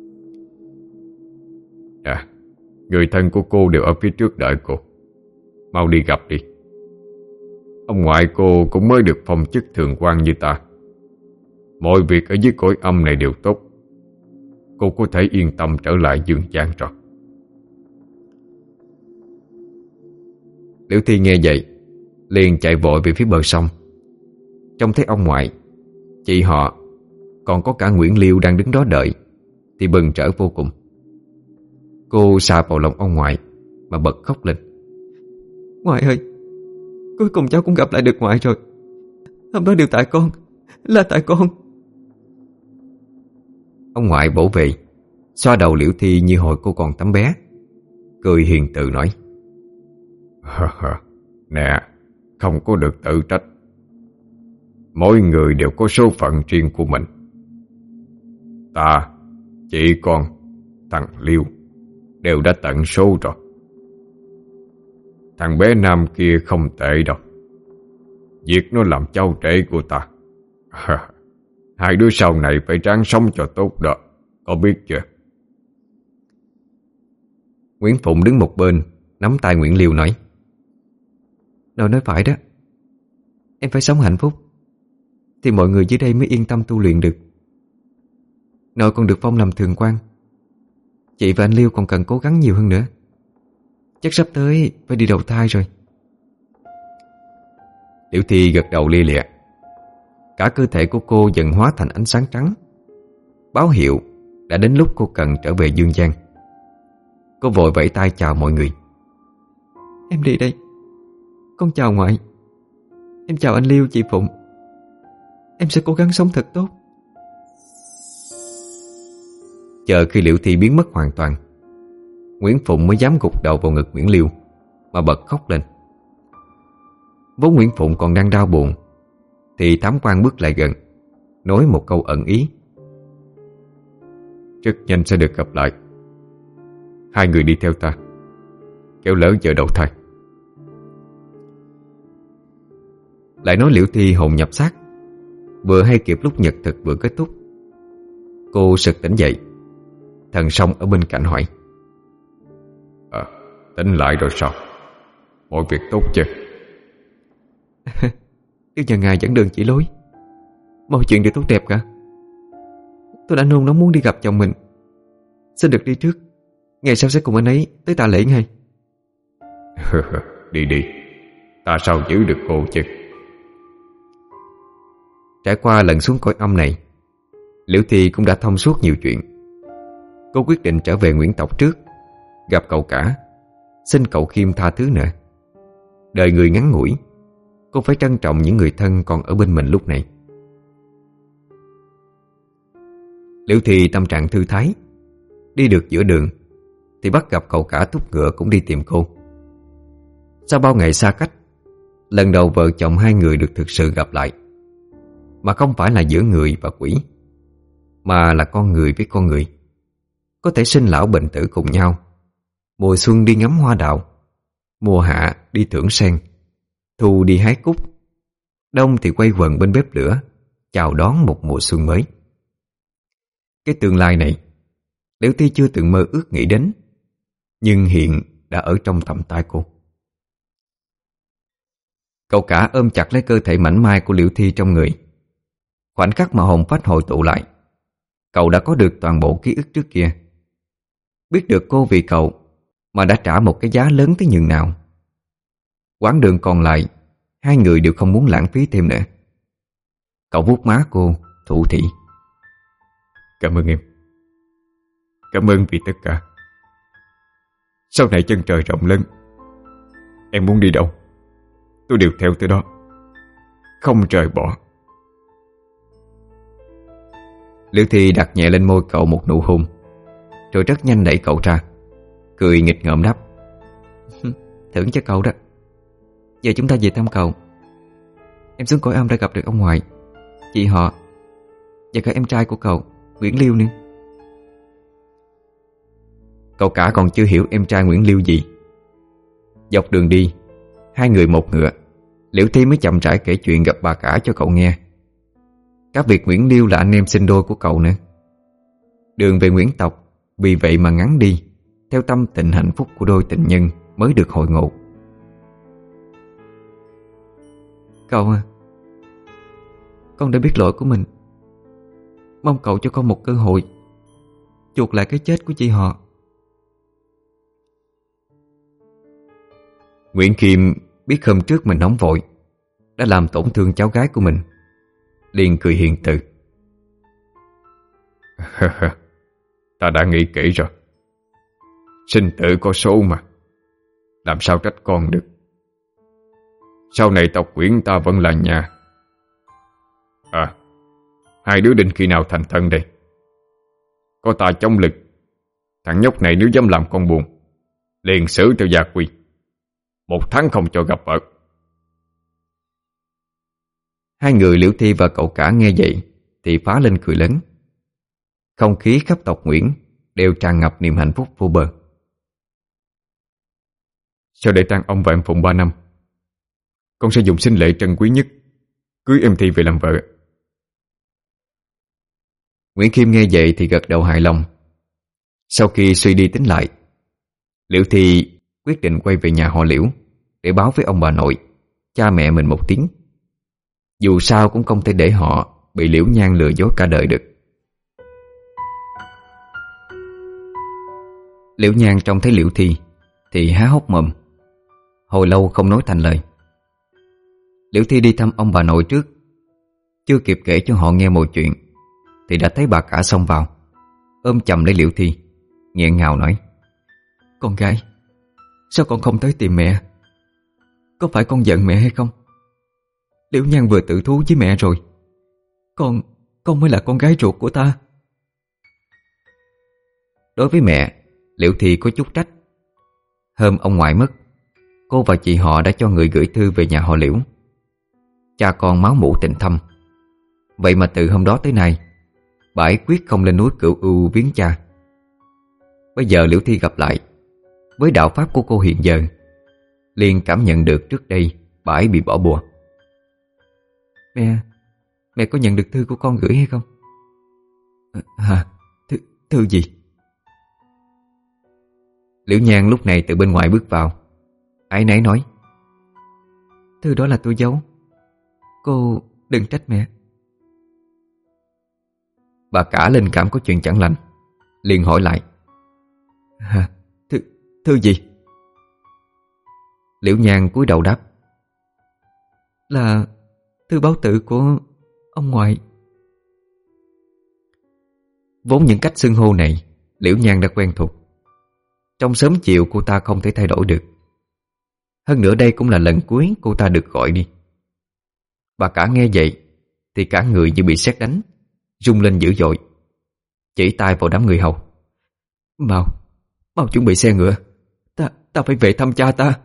À, người thân của cô đều ở phía trước đợi cô. Mau đi gặp đi. Ông ngoại cô cũng mới được phong chức thường quan như ta. Mọi việc ở dưới cõi âm này đều tốt. Cô có thể yên tâm trở lại dương gian rồi. Liễu Thi nghe vậy liền chạy vội về phía bờ sông. Trông thấy ông ngoại, chị họ, còn có cả Nguyễn Liêu đang đứng đó đợi thì bừng trở vô cùng. Cô sa vào lòng ông ngoại mà bật khóc lên: Ngoại ơi, cuối cùng cháu cũng gặp lại được ngoại rồi. Hôm đó đều tại con, là tại con. Ông ngoại bổ về, xoa đầu Liễu Thi như hồi cô còn tấm bé, cười hiền từ nói: Nè, không có được tự trách. Mỗi người đều có số phận riêng của mình. Ta, chị con, thằng Liêu đều đã tận số rồi. Thằng bé Nam kia không tệ đâu. Việc nó làm cháu rể của ta. Hai đứa sau này phải ráng sống cho tốt đó, có biết chưa? Nguyễn Phụng đứng một bên nắm tay Nguyễn Liêu nói: Nội nói phải đó. Em phải sống hạnh phúc thì mọi người dưới đây mới yên tâm tu luyện được. Nội còn được phong làm thường quan. Chị và anh Liêu còn cần cố gắng nhiều hơn nữa. Chắc sắp tới phải đi đầu thai rồi. Liễu Thi gật đầu lia lịa. Cả cơ thể của cô dần hóa thành ánh sáng trắng, báo hiệu đã đến lúc cô cần trở về dương gian. Cô vội vẫy tay chào mọi người. Em đi đây. Con chào ngoại. Em chào anh Liêu, chị Phụng. Em sẽ cố gắng sống thật tốt. Chờ khi Liễu Thi biến mất hoàn toàn, Nguyễn Phụng mới dám gục đầu vào ngực Nguyễn Liêu mà bật khóc lên. Vốn Nguyễn Phụng còn đang đau buồn thì Thám Quan bước lại gần, nói một câu ẩn ý. Rất nhanh sẽ được gặp lại. Hai người đi theo ta, kéo lỡ giờ đầu thai. Lại nói Liễu Thi hồn nhập xác, vừa hay kịp lúc nhật thực vừa kết thúc. Cô sực tỉnh dậy. Thần Song ở bên cạnh hỏi: À, tỉnh lại rồi sao? Mọi việc tốt chưa? Đức nhà ngài dẫn đường chỉ lối, mọi chuyện đều tốt đẹp cả. Tôi đã nôn nóng muốn đi gặp chồng mình. Xin được đi trước, ngày sau sẽ cùng anh ấy tới tạ lễ ngay. Đi đi, ta sao giữ được cô chứ? Trải qua lần xuống cõi âm này, Liễu Thi cũng đã thông suốt nhiều chuyện. Cô quyết định trở về Nguyễn tộc trước, gặp cậu cả, xin cậu Khiêm tha thứ nữa. Đời người ngắn ngủi, cô phải trân trọng những người thân còn ở bên mình lúc này. Liễu Thi tâm trạng thư thái. Đi được giữa đường thì bắt gặp cậu cả thúc ngựa cũng đi tìm cô. Sau bao ngày xa cách, lần đầu vợ chồng hai người được thực sự gặp lại. Mà không phải là giữa người và quỷ, mà là con người với con người, có thể sinh lão bệnh tử cùng nhau. Mùa xuân đi ngắm hoa đào, mùa hạ đi thưởng sen, thu đi hái cúc, đông thì quay quần bên bếp lửa, chào đón một mùa xuân mới. Cái tương lai này, Liễu Thi chưa từng mơ ước nghĩ đến, nhưng hiện đã ở trong tầm tay cô. Cậu cả ôm chặt lấy cơ thể mảnh mai của Liễu Thi trong người. Khoảnh khắc mà hồn phách hội tụ lại, cậu đã có được toàn bộ ký ức trước kia. Biết được cô vì cậu mà đã trả một cái giá lớn tới nhường nào. Quãng đường còn lại, hai người đều không muốn lãng phí thêm nữa. Cậu vuốt má cô, thủ thỉ: Cảm ơn em. Cảm ơn vì tất cả. Sau này chân trời rộng lớn, em muốn đi đâu tôi đều theo tới đó, không rời bỏ. Liễu Thi đặt nhẹ lên môi cậu một nụ hôn, rồi rất nhanh đẩy cậu ra, cười nghịch ngợm đáp: Thưởng cho cậu đó. Giờ chúng ta về thăm cậu. Em xuống cõi âm đã gặp được ông ngoại, chị họ và cả em trai của cậu, Nguyễn Liêu nữa. Cậu cả còn chưa hiểu em trai Nguyễn Liêu gì. Dọc đường đi, hai người một ngựa, Liễu Thi mới chậm rãi kể chuyện gặp bà cả cho cậu nghe. Cả việc Nguyễn Liêu là anh em sinh đôi của cậu nữa. Đường về Nguyễn tộc vì vậy mà ngắn đi, theo tâm tình hạnh phúc của đôi tình nhân mới được hội ngộ. Cậu à, con đã biết lỗi của mình. Mong cậu cho con một cơ hội chuộc lại cái chết của chị họ. Nguyễn Khiêm biết hôm trước mình nóng vội đã làm tổn thương cháu gái của mình, liền cười hiền từ: Ta đã nghĩ kỹ rồi. Sinh tử có số mà, làm sao trách con được. Sau này tộc Nguyễn ta vẫn là nhà. À, hai đứa định khi nào thành thân đây? Có ta chống lực, thằng nhóc này nếu dám làm con buồn, liền xử theo gia quy, một tháng không cho gặp vợ. Hai người Liễu Thi và cậu cả nghe vậy thì phá lên cười lớn. Không khí khắp tộc Nguyễn đều tràn ngập niềm hạnh phúc vô bờ. Sau để tang ông và em Phụng ba năm, con sẽ dùng sinh lễ trân quý nhất cưới em Thi về làm vợ. Nguyễn Khiêm nghe vậy thì gật đầu hài lòng. Sau khi suy đi tính lại, Liễu Thi quyết định quay về nhà họ Liễu để báo với ông bà nội cha mẹ mình một tiếng. Dù sao cũng không thể để họ bị Liễu Nhan lừa dối cả đời được. Liễu Nhan trông thấy Liễu Thi thì há hốc mồm, hồi lâu không nói thành lời. Liễu Thi đi thăm ông bà nội trước, chưa kịp kể cho họ nghe mọi chuyện thì đã thấy bà cả xông vào, ôm chầm lấy Liễu Thi, nghẹn ngào nói: Con gái, sao con không tới tìm mẹ? Có phải con giận mẹ hay không? Liễu Nhan vừa tự thú với mẹ rồi. Con, con mới là con gái ruột của ta. Đối với mẹ, Liễu Thi có chút trách. Hôm ông ngoại mất, cô và chị họ đã cho người gửi thư về nhà họ Liễu. Cha con máu mủ tình thâm. Vậy mà từ hôm đó tới nay, bà ấy quyết không lên núi Cửu U viếng cha. Bây giờ Liễu Thi gặp lại, với đạo pháp của cô hiện giờ, liền cảm nhận được trước đây bà ấy bị bỏ bùa. Mẹ, mẹ có nhận được thư của con gửi hay không? Hả? Thư, thư gì? Liễu Nhan lúc này từ bên ngoài bước vào, áy náy nói: Thư đó là tôi giấu. Cô đừng trách mẹ. Bà cả linh cảm có chuyện chẳng lành, liền hỏi lại: Hả? Thư, thư gì? Liễu Nhan cúi đầu đáp: Là thư báo tử của ông ngoại. Vốn những cách xưng hô này Liễu Nhan đã quen thuộc. Trong sớm chiều cô ta không thể thay đổi được. Hơn nữa đây cũng là lần cuối cô ta được gọi đi. Bà cả nghe vậy thì cả người như bị sét đánh, rung lên dữ dội, chỉ tay vào đám người hầu: Mau, mau chuẩn bị xe ngựa. Ta, ta phải về thăm cha ta.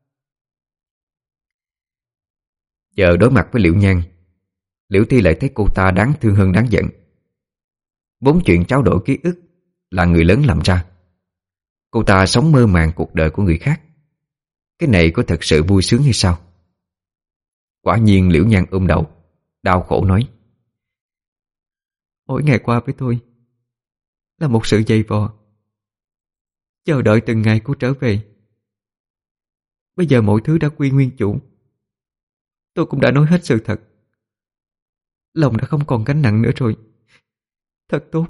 Giờ đối mặt với Liễu Nhan, Liễu Thi lại thấy cô ta đáng thương hơn đáng giận. Vốn chuyện trao đổi ký ức là người lớn làm ra, cô ta sống mơ màng cuộc đời của người khác. Cái này có thật sự vui sướng hay sao? Quả nhiên Liễu Nhan ôm đầu, đau khổ nói: Mỗi ngày qua với tôi là một sự dày vò, chờ đợi từng ngày cô trở về. Bây giờ mọi thứ đã quy nguyên chủ. Tôi cũng đã nói hết sự thật. Lòng đã không còn gánh nặng nữa rồi. Thật tốt.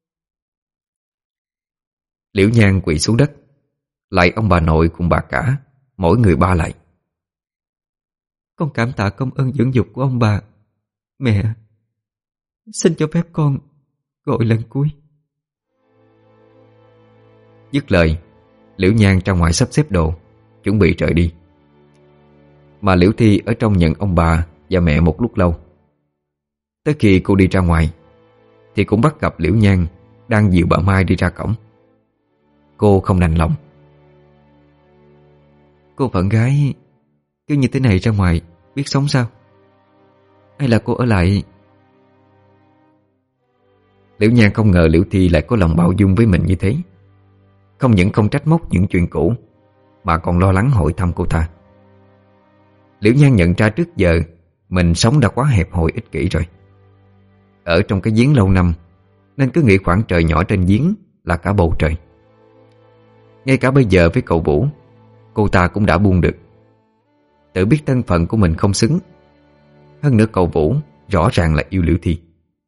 Liễu Nhan quỳ xuống đất, lạy ông bà nội cùng bà cả, mỗi người ba lạy. Con cảm tạ công ơn dưỡng dục của ông bà. Mẹ, xin cho phép con gọi lần cuối. Dứt lời, Liễu Nhan ra ngoài sắp xếp đồ, chuẩn bị rời đi. Mà Liễu Thi ở trong nhận ông bà và mẹ một lúc lâu. Tới khi cô đi ra ngoài thì cũng bắt gặp Liễu Nhan đang dìu bà Mai đi ra cổng. Cô không đành lòng. Cô phận gái cứ như thế này ra ngoài biết sống sao? Hay là cô ở lại? Liễu Nhan không ngờ Liễu Thi lại có lòng bao dung với mình như thế. Không những không trách móc những chuyện cũ, mà còn lo lắng hỏi thăm cô ta. Liễu Nhan nhận ra trước giờ mình sống đã quá hẹp hòi ích kỷ rồi. Ở trong cái giếng lâu năm nên cứ nghĩ khoảng trời nhỏ trên giếng là cả bầu trời. Ngay cả bây giờ với cậu Vũ, cô ta cũng đã buông được. Tự biết thân phận của mình không xứng. Hơn nữa cậu Vũ rõ ràng là yêu Liễu Thi.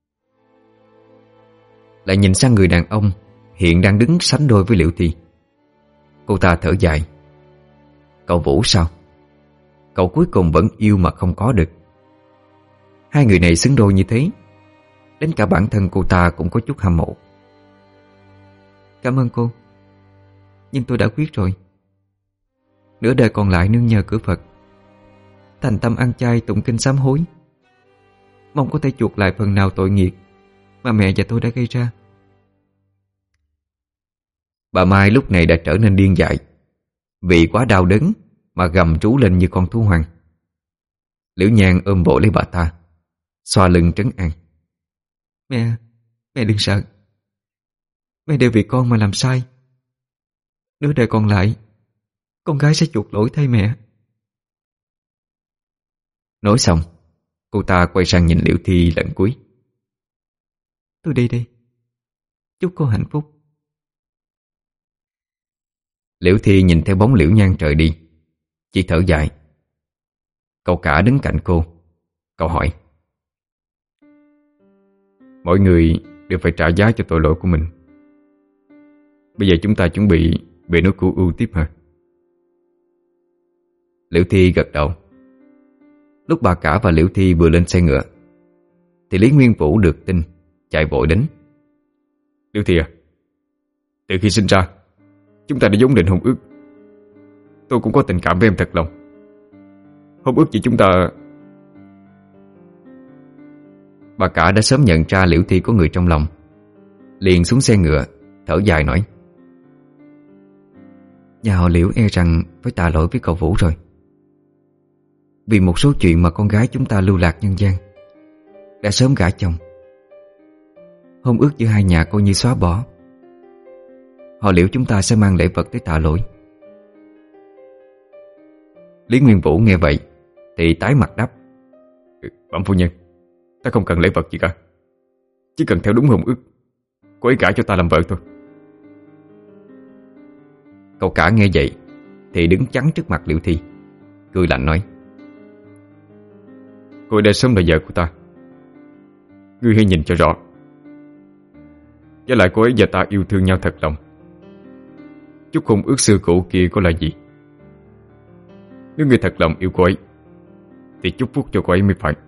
Lại nhìn sang người đàn ông hiện đang đứng sánh đôi với Liễu Thi. Cô ta thở dài. Cậu Vũ sao? Cậu cuối cùng vẫn yêu mà không có được. Hai người này xứng đôi như thế, đến cả bản thân cô ta cũng có chút hâm mộ. Cảm ơn cô, nhưng tôi đã quyết rồi. Nửa đời còn lại nương nhờ cửa Phật, thành tâm ăn chay tụng kinh sám hối, mong có thể chuộc lại phần nào tội nghiệp mà mẹ và tôi đã gây ra. Bà Mai lúc này đã trở nên điên dại, vì quá đau đớn mà gầm rú lên như con thú hoang. Liễu Nhan ôm bộ lấy bà ta, xoa lưng trấn an. Mẹ, mẹ đừng sợ. Mẹ đều vì con mà làm sai. Nửa đời còn lại, con gái sẽ chuộc lỗi thay mẹ. Nói xong, cô ta quay sang nhìn Liễu Thi lần cuối. Tôi đi đi. Chúc cô hạnh phúc. Liễu Thi nhìn theo bóng Liễu Nhan trời đi, chỉ thở dài. Cậu cả đứng cạnh cô. Cậu hỏi: Mỗi người đều phải trả giá cho tội lỗi của mình. Bây giờ chúng ta chuẩn bị bể nước cu ưu tiếp hả? Liễu Thi gật đầu. Lúc bà cả và Liễu Thi vừa lên xe ngựa thì Lý Nguyên Vũ được tin, chạy vội đến. Liễu Thi à, từ khi sinh ra chúng ta đã vốn định hôn ước. Tôi cũng có tình cảm với em thật lòng. Hôn ước gì chúng ta... Bà cả đã sớm nhận ra Liễu Thi có người trong lòng, liền xuống xe ngựa, thở dài nói: Nhà họ Liễu e rằng phải tạ lỗi với cậu Vũ rồi. Vì một số chuyện mà con gái chúng ta lưu lạc nhân gian, đã sớm gả chồng. Hôn ước giữa hai nhà coi như xóa bỏ. Họ Liễu chúng ta sẽ mang lễ vật tới tạ lỗi. Lý Nguyên Vũ nghe vậy thì tái mặt đáp: Bẩm phu nhân, ta không cần lễ vật gì cả. Chỉ cần theo đúng hôn ước, cô ấy gả cho ta làm vợ thôi. Cậu cả nghe vậy thì đứng chắn trước mặt Liễu Thi, cười lạnh nói: Cô ấy đã sớm là vợ của ta. Ngươi hãy nhìn cho rõ. Với lại cô ấy và ta yêu thương nhau thật lòng. Chút hôn ước xưa cũ kia có là gì? Nếu ngươi thật lòng yêu cô ấy thì chúc phúc cho cô ấy mới phải.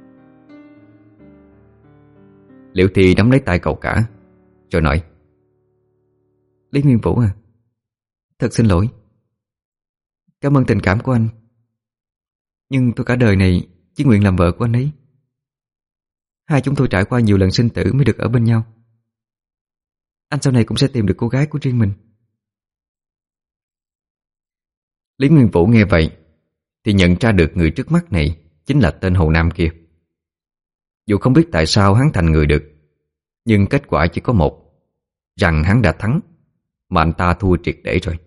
Liễu Thi nắm lấy tay cậu cả rồi nói: Lý Nguyên Vũ à, thật xin lỗi. Cảm ơn tình cảm của anh, nhưng tôi cả đời này chỉ nguyện làm vợ của anh ấy. Hai chúng tôi trải qua nhiều lần sinh tử mới được ở bên nhau. Anh sau này cũng sẽ tìm được cô gái của riêng mình. Lý Nguyên Vũ nghe vậy thì nhận ra được người trước mắt này chính là tên Hồ Nam kia. Dù không biết tại sao hắn thành người được, nhưng kết quả chỉ có một, rằng hắn đã thắng, mà anh ta thua triệt để rồi.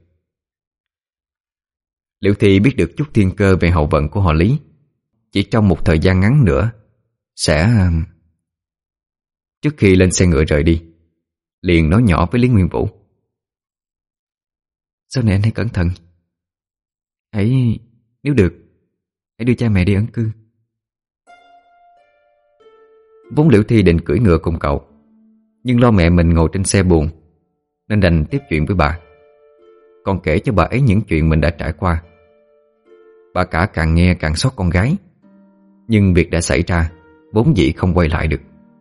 Liễu Thi biết được chút thiên cơ về hậu vận của họ Lý. Chỉ trong một thời gian ngắn nữa sẽ... Trước khi lên xe ngựa rời đi, liền nói nhỏ với Lý Nguyên Vũ: Sau này anh hãy cẩn thận. Hãy, nếu được, hãy đưa cha mẹ đi ẩn cư. Vốn Liễu Thi định cưỡi ngựa cùng cậu, nhưng lo mẹ mình ngồi trên xe buồn nên đành tiếp chuyện với bà, còn kể cho bà ấy những chuyện mình đã trải qua. Bà cả càng nghe càng xót con gái, nhưng việc đã xảy ra vốn dĩ không quay lại được.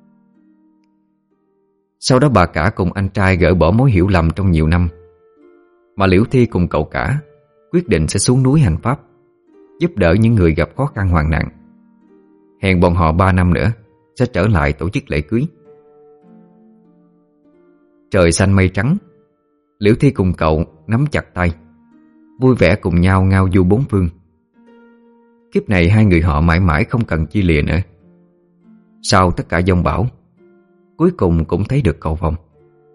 Sau đó bà cả cùng anh trai gỡ bỏ mối hiểu lầm trong nhiều năm, mà Liễu Thi cùng cậu cả quyết định sẽ xuống núi hành pháp, giúp đỡ những người gặp khó khăn hoạn nạn. Hẹn bọn họ ba năm nữa sẽ trở lại tổ chức lễ cưới. Trời xanh mây trắng, Liễu Thi cùng cậu nắm chặt tay, vui vẻ cùng nhau ngao du bốn phương. Kiếp này hai người họ mãi mãi không cần chia lìa nữa. Sau tất cả dông bão, cuối cùng cũng thấy được cầu vồng.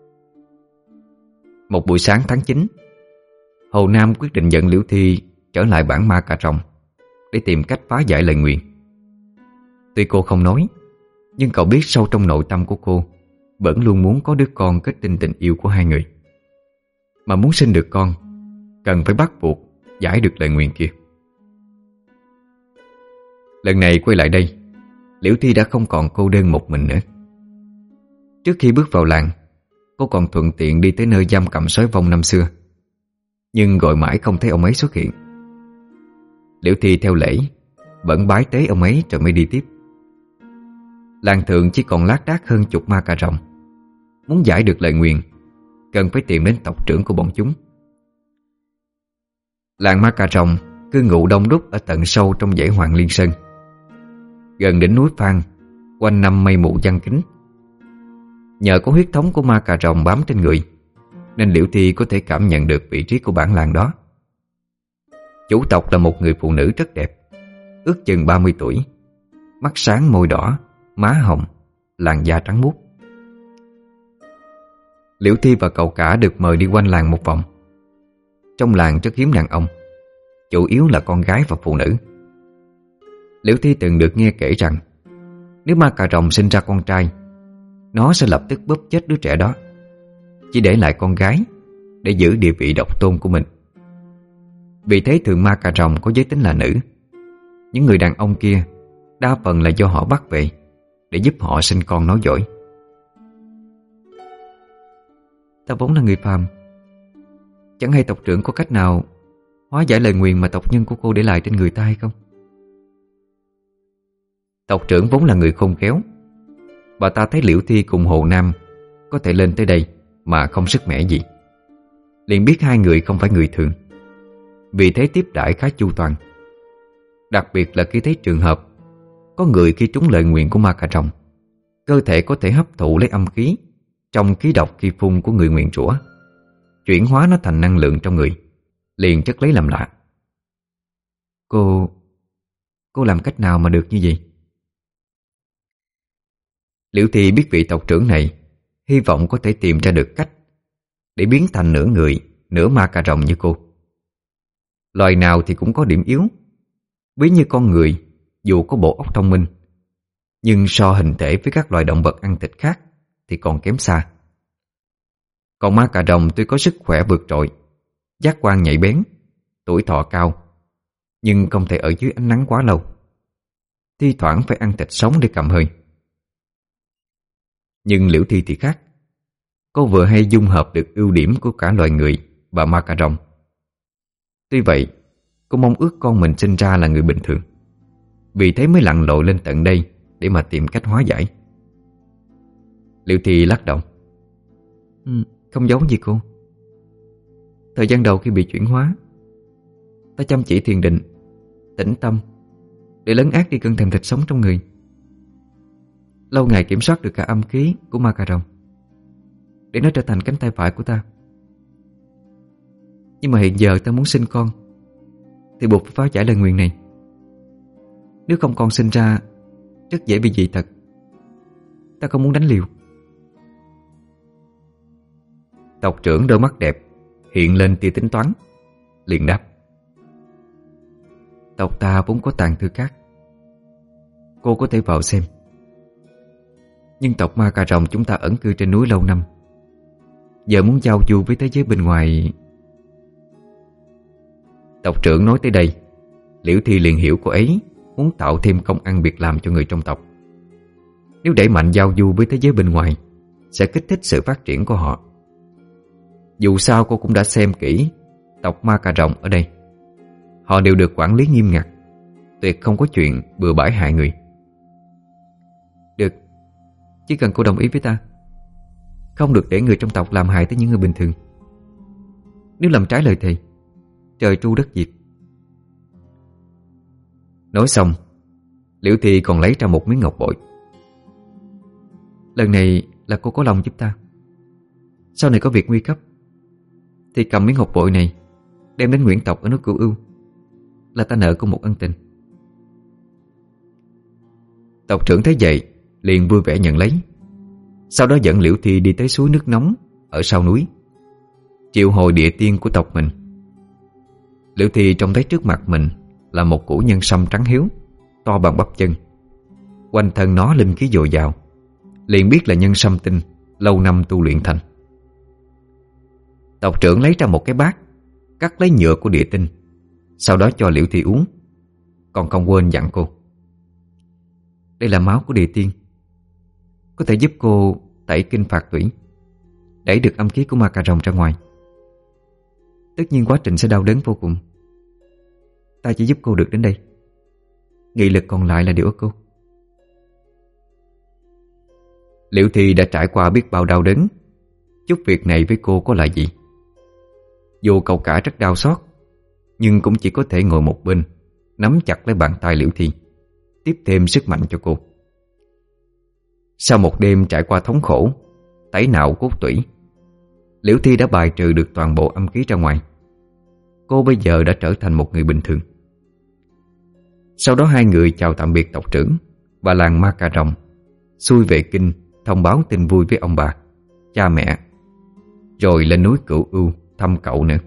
Một buổi sáng tháng chín, Hồ Nam quyết định dẫn Liễu Thi trở lại bản Ma Cà Rồng để tìm cách phá giải lời nguyền. Tuy cô không nói, nhưng cậu biết sâu trong nội tâm của cô vẫn luôn muốn có đứa con kết tinh tình yêu của hai người. Mà muốn sinh được con, cần phải bắt buộc giải được lời nguyền kia. Lần này quay lại đây, Liễu Thi đã không còn cô đơn một mình nữa. Trước khi bước vào làng, cô còn thuận tiện đi tới nơi giam cầm sói vong năm xưa, nhưng gọi mãi không thấy ông ấy xuất hiện. Liễu Thi theo lễ vẫn bái tế ông ấy rồi mới đi tiếp. Làng thượng chỉ còn lác đác hơn chục ma cà rồng. Muốn giải được lời nguyền, cần phải tìm đến tộc trưởng của bọn chúng. Làng ma cà rồng cư ngụ đông đúc ở tận sâu trong dãy Hoàng Liên Sơn, gần đỉnh núi Phan, quanh năm mây mù giăng kín. Nhờ có huyết thống của ma cà rồng bám trên người, nên Liễu Thi có thể cảm nhận được vị trí của bản làng đó. Chủ tộc là một người phụ nữ rất đẹp, ước chừng ba mươi tuổi, mắt sáng môi đỏ, má hồng, làn da trắng muốt. Liễu Thi và cậu cả được mời đi quanh làng một vòng. Trong làng rất hiếm đàn ông, chủ yếu là con gái và phụ nữ. Liễu Thi từng được nghe kể rằng nếu ma cà rồng sinh ra con trai, nó sẽ lập tức bóp chết đứa trẻ đó, chỉ để lại con gái để giữ địa vị độc tôn của mình. Vì thế thường ma cà rồng có giới tính là nữ, những người đàn ông kia đa phần là do họ bắt về để giúp họ sinh con nối dõi. Ta vốn là người phàm, chẳng hay tộc trưởng có cách nào hóa giải lời nguyền mà tộc nhân của cô để lại trên người ta hay không? Tộc trưởng vốn là người khôn khéo. Bà ta thấy Liễu Thi cùng Hồ Nam có thể lên tới đây mà không sức mẻ gì, liền biết hai người không phải người thường, vì thế tiếp đãi khá chu toàn. Đặc biệt là khi thấy trường hợp có người khi trúng lời nguyền của ma cà rồng, cơ thể có thể hấp thụ lấy âm khí trong khí độc khi phun của người nguyền rủa, chuyển hóa nó thành năng lượng trong người, liền chất lấy làm lạ. Cô... cô làm cách nào mà được như vậy? Liễu Thi biết vị tộc trưởng này hy vọng có thể tìm ra được cách để biến thành nửa người, nửa ma cà rồng như cô. Loài nào thì cũng có điểm yếu. Ví như con người, dù có bộ óc thông minh, nhưng so hình thể với các loài động vật ăn thịt khác thì còn kém xa. Còn ma cà rồng tuy có sức khỏe vượt trội, giác quan nhạy bén, tuổi thọ cao, nhưng không thể ở dưới ánh nắng quá lâu. Thi thoảng phải ăn thịt sống để cầm hơi. Nhưng Liễu Thi thì khác. Cô vừa hay dung hợp được ưu điểm của cả loài người và ma cà rồng. Tuy vậy, cô mong ước con mình sinh ra là người bình thường, vì thế mới lặn lội lên tận đây để mà tìm cách hóa giải. Liễu Thi lắc đầu. ừ, Không giống gì cô. Thời gian đầu khi bị chuyển hóa, ta chăm chỉ thiền định, tĩnh tâm để lấn át đi cơn thèm thịt sống trong người. Lâu ngày kiểm soát được cả âm khí của ma cà rồng để nó trở thành cánh tay phải của ta. Nhưng mà hiện giờ ta muốn sinh con thì buộc phải phá giải lời nguyền này. Nếu không con sinh ra rất dễ bị dị tật. Ta không muốn đánh liều. Tộc trưởng đôi mắt đẹp hiện lên tia tính toán, liền đáp. Tộc ta vốn có tàng thư các, cô có thể vào xem. Nhưng tộc ma cà rồng chúng ta ẩn cư trên núi lâu năm, giờ muốn giao du với thế giới bên ngoài. Tộc trưởng nói tới đây, Liễu Thi liền hiểu cô ấy muốn tạo thêm công ăn việc làm cho người trong tộc. Nếu đẩy mạnh giao du với thế giới bên ngoài sẽ kích thích sự phát triển của họ. Dù sao cô cũng đã xem kỹ tộc ma cà rồng ở đây. Họ đều được quản lý nghiêm ngặt, tuyệt không có chuyện bừa bãi hại người. Được, chỉ cần cô đồng ý với ta, không được để người trong tộc làm hại tới những người bình thường. Nếu làm trái lời thề, trời tru đất diệt. Nói xong, Liễu Thi còn lấy ra một miếng ngọc bội. Lần này là cô có lòng giúp ta. Sau này có việc nguy cấp thì cầm miếng ngọc bội này đem đến Nguyễn tộc ở nước Cửu Ưu, là ta nợ cô một ân tình. Tộc trưởng thấy vậy liền vui vẻ nhận lấy. Sau đó dẫn Liễu Thi đi tới suối nước nóng ở sau núi, triệu hồi địa tiên của tộc mình. Liễu Thi trông thấy trước mặt mình là một củ nhân sâm trắng hiếu, to bằng bắp chân. Quanh thân nó linh khí dồi dào, liền biết là nhân sâm tinh lâu năm tu luyện thành. Tộc trưởng lấy ra một cái bát, cắt lấy nhựa của địa tinh, sau đó cho Liễu Thi uống, còn không quên dặn cô. Đây là máu của địa tiên, có thể giúp cô tẩy kinh phạt tủy, đẩy được âm khí của ma cà rồng ra ngoài. Tất nhiên quá trình sẽ đau đớn vô cùng. Ta chỉ giúp cô được đến đây, nghị lực còn lại là điều ở cô. Liễu Thi đã trải qua biết bao đau đớn, chút việc này với cô có là gì. Dù cậu cả rất đau xót, nhưng cũng chỉ có thể ngồi một bên, nắm chặt lấy bàn tay Liễu Thi, tiếp thêm sức mạnh cho cô. Sau một đêm trải qua thống khổ, tẩy não cốt tủy, Liễu Thi đã bài trừ được toàn bộ âm khí ra ngoài. Cô bây giờ đã trở thành một người bình thường. Sau đó hai người chào tạm biệt tộc trưởng và làng ma cà rồng, xuôi về kinh thông báo tin vui với ông bà, cha mẹ, rồi lên núi Cửu Ưu thăm cậu nữa.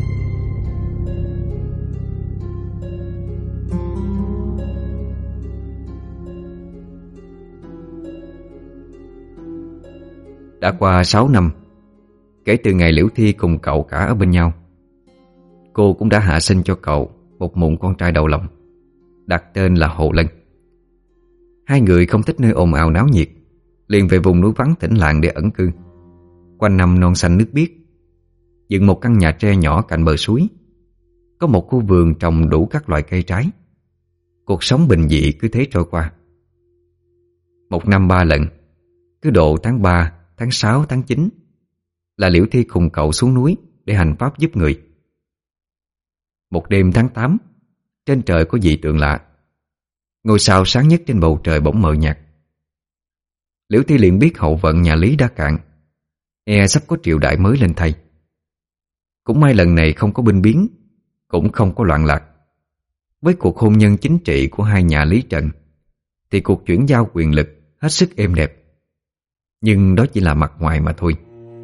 Đã qua sáu năm kể từ ngày Liễu Thi cùng cậu cả ở bên nhau. Cô cũng đã hạ sinh cho cậu một mụn con trai đầu lòng. đặt tên là Hồ Lân. Hai người không thích nơi ồn ào náo nhiệt, liền về vùng núi vắng tĩnh lặng để ẩn cư. Quanh năm non xanh nước biếc, dựng một căn nhà tre nhỏ cạnh bờ suối, có một khu vườn trồng đủ các loại cây trái. Cuộc sống bình dị cứ thế trôi qua. Một năm ba lần, cứ độ tháng ba, tháng sáu, tháng chín là Liễu Thi cùng cậu xuống núi để hành pháp giúp người. Một đêm tháng tám, trên trời có dị tượng lạ. Ngôi sao sáng nhất trên bầu trời bỗng mờ nhạt. Liễu Thi liền biết hậu vận nhà Lý đã cạn, e sắp có triều đại mới lên thay. Cũng may lần này không có binh biến, cũng không có loạn lạc. Với cuộc hôn nhân chính trị của hai nhà Lý Trần thì cuộc chuyển giao quyền lực hết sức êm đẹp. Nhưng đó chỉ là mặt ngoài mà thôi.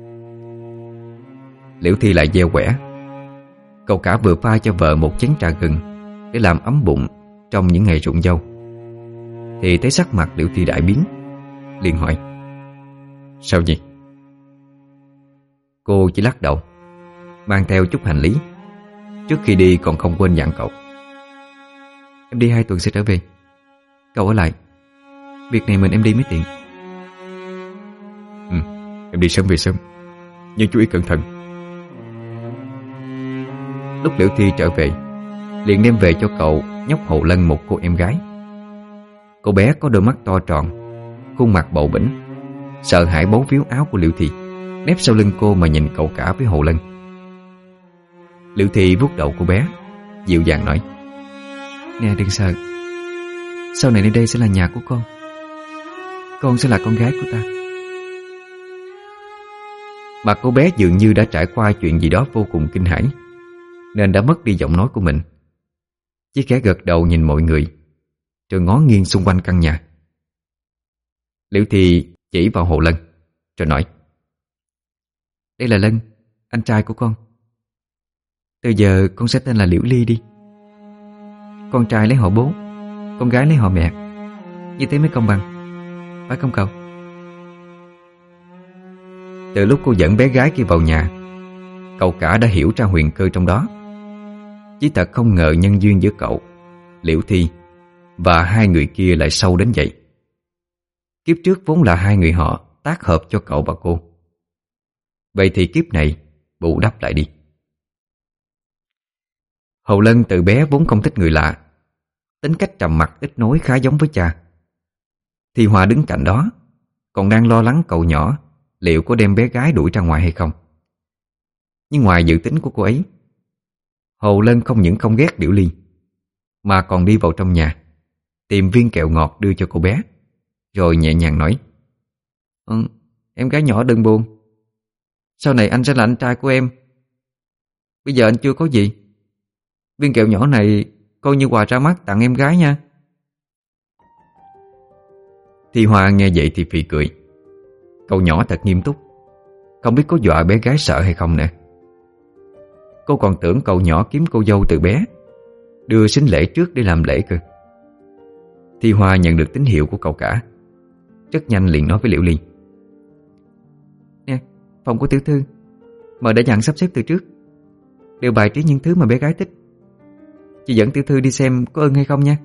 Liễu Thi lại gieo quẻ. Cậu cả vừa pha cho vợ một chén trà gừng để làm ấm bụng trong những ngày rụng dâu, thì thấy sắc mặt Liễu Thi đại biến, liền hỏi: "Sao nhỉ?" Cô chỉ lắc đầu, mang theo chút hành lý. Trước khi đi còn không quên dặn cậu: "Em đi hai tuần sẽ trở về, cậu ở lại. Việc này mình em đi mới tiện." "Ừ, em đi sớm về sớm, nhưng chú ý cẩn thận." Lúc Liễu Thi trở về, liền đem về cho cậu nhóc Hồ Lân một cô em gái. Cô bé có đôi mắt to tròn, khuôn mặt bầu bĩnh, sợ hãi bấu víu áo của Liễu Thi, nép sau lưng cô mà nhìn cậu cả với Hồ Lân. Liễu Thi vuốt đầu cô bé, dịu dàng nói: "Nè, đừng sợ. Sau này nơi đây sẽ là nhà của con. Con sẽ là con gái của ta." Mà cô bé dường như đã trải qua chuyện gì đó vô cùng kinh hãi, nên đã mất đi giọng nói của mình. Chỉ khẽ gật đầu nhìn mọi người, rồi ngó nghiêng xung quanh căn nhà. Liễu Thi chỉ vào Hồ Lân, rồi nói: "Đây là Lân, anh trai của con. Từ giờ con sẽ tên là Liễu Ly đi. Con trai lấy họ bố, con gái lấy họ mẹ. Như thế mới công bằng, phải không cậu?" Từ lúc cô dẫn bé gái kia vào nhà, cậu cả đã hiểu ra huyền cơ trong đó. Chỉ thật không ngờ nhân duyên giữa cậu, Liễu Thi và hai người kia lại sâu đến vậy. Kiếp trước vốn là hai người họ tác hợp cho cậu và cô. Vậy thì kiếp này bù đắp lại đi. Hồ Lân từ bé vốn không thích người lạ, tính cách trầm mặc ít nói khá giống với cha. Thì Hòa đứng cạnh đó, còn đang lo lắng cậu nhỏ liệu có đem bé gái đuổi ra ngoài hay không. Nhưng ngoài dự tính của cô ấy, Hồ Lân không những không ghét Liễu Ly, mà còn đi vào trong nhà tìm viên kẹo ngọt đưa cho cô bé, rồi nhẹ nhàng nói: ừ, "Em gái nhỏ đừng buồn. Sau này anh sẽ là anh trai của em. Bây giờ anh chưa có gì. Viên kẹo nhỏ này coi như quà ra mắt tặng em gái nha." Thì Hòa nghe vậy thì phì cười. Cậu nhỏ thật nghiêm túc, không biết có dọa bé gái sợ hay không nữa. Cô còn tưởng cậu nhỏ kiếm cô dâu từ bé, đưa sính lễ trước để làm lễ cơ. Thì Hòa nhận được tín hiệu của cậu cả, rất nhanh liền nói với Liễu Ly: "Nè, phòng của tiểu thư mợ đã dặn sắp xếp từ trước, đều bài trí những thứ mà bé gái thích. Chị dẫn tiểu thư đi xem có ưng hay không nha."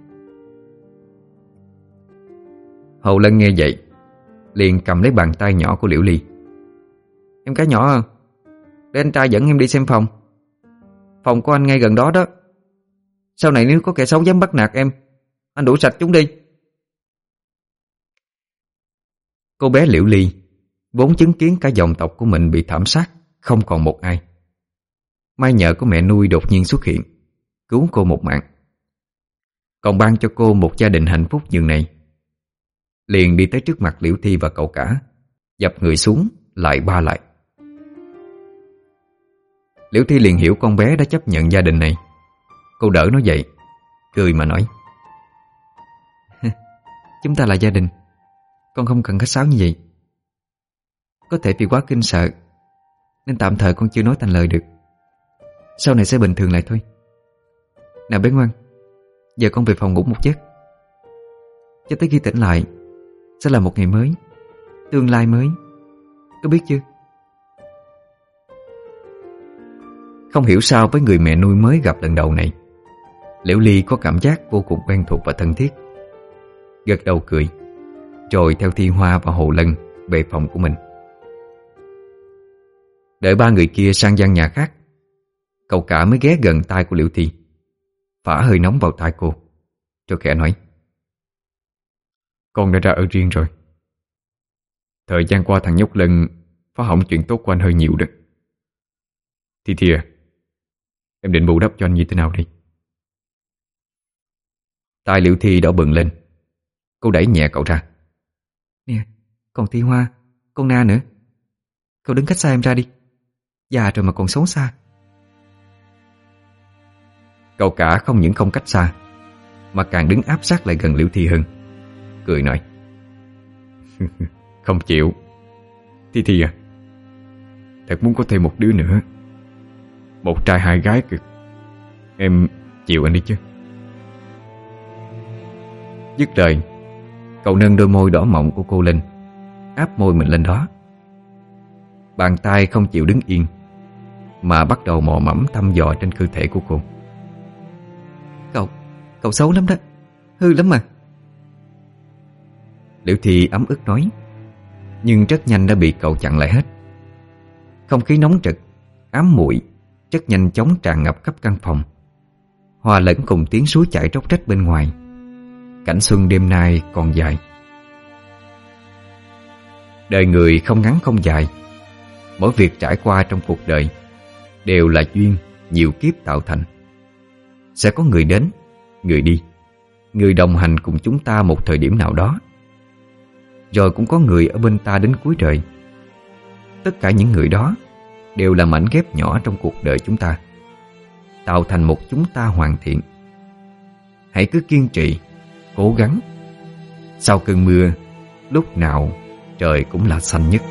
Hồ Lân nghe vậy liền cầm lấy bàn tay nhỏ của Liễu Ly: "Em gái nhỏ à, để anh trai dẫn em đi xem phòng. Phòng của anh ngay gần đó đó. Sau này nếu có kẻ xấu dám bắt nạt em, anh đuổi sạch chúng đi." Cô bé Liễu Ly vốn chứng kiến cả dòng tộc của mình bị thảm sát, không còn một ai. May nhờ có mẹ nuôi đột nhiên xuất hiện, cứu cô một mạng, còn ban cho cô một gia đình hạnh phúc nhường này. Liền đi tới trước mặt Liễu Thi và cậu cả, dập người xuống lại ba lại. Liễu Thi liền hiểu con bé đã chấp nhận gia đình này. Cô đỡ nó dậy, cười mà nói: "Chúng ta là gia đình, con không cần khách sáo như vậy. Có thể vì quá kinh sợ nên tạm thời con chưa nói thành lời được. Sau này sẽ bình thường lại thôi. Nào bé ngoan, giờ con về phòng ngủ một giấc. Cho tới khi tỉnh lại sẽ là một ngày mới, tương lai mới. Có biết chưa?" Không hiểu sao với người mẹ nuôi mới gặp lần đầu này, Liễu Ly có cảm giác vô cùng quen thuộc và thân thiết, gật đầu cười, rồi theo Thi Hoa và Hồ Lân về phòng của mình. Đợi ba người kia sang gian nhà khác, cậu cả mới ghé gần tai của Liễu Thi, phả hơi nóng vào tai cô, rồi khẽ nói: Con đã ra ở riêng rồi. Thời gian qua thằng nhóc Lân phá hỏng chuyện tốt của anh hơi nhiều đó. Thi Thi à, em định bù đắp cho anh như thế nào đi? Tai Liễu Thi đỏ bừng lên. Cô đẩy nhẹ cậu ra. Nè, còn Thi Hoa, con Na nữa, cậu đứng cách xa em ra đi. Già rồi mà còn xấu xa. Cậu cả không những không cách xa, mà càng đứng áp sát lại gần Liễu Thi hơn, cười nói: Không chịu. Thi Thi à, thật muốn có thêm một đứa nữa, một trai hai gái cực. Em chịu anh đi chứ? Dứt lời, cậu nâng đôi môi đỏ mọng của cô lên, áp môi mình lên đó. Bàn tay không chịu đứng yên, mà bắt đầu mò mẫm thăm dò trên cơ thể của cô. Cậu, cậu xấu lắm đó, hư lắm mà. Liễu Thi ấm ức nói, nhưng rất nhanh đã bị cậu chặn lại hết. Không khí nóng rực, ám muội rất nhanh chóng tràn ngập khắp căn phòng, hòa lẫn cùng tiếng suối chảy róc rách bên ngoài. Cảnh xuân đêm nay còn dài. Đời người không ngắn không dài. Mỗi việc trải qua trong cuộc đời đều là duyên nhiều kiếp tạo thành. Sẽ có người đến, người đi, người đồng hành cùng chúng ta một thời điểm nào đó, rồi cũng có người ở bên ta đến cuối đời. Tất cả những người đó đều là mảnh ghép nhỏ trong cuộc đời chúng ta, tạo thành một chúng ta hoàn thiện. Hãy cứ kiên trì, cố gắng. Sau cơn mưa, lúc nào trời cũng là xanh nhất.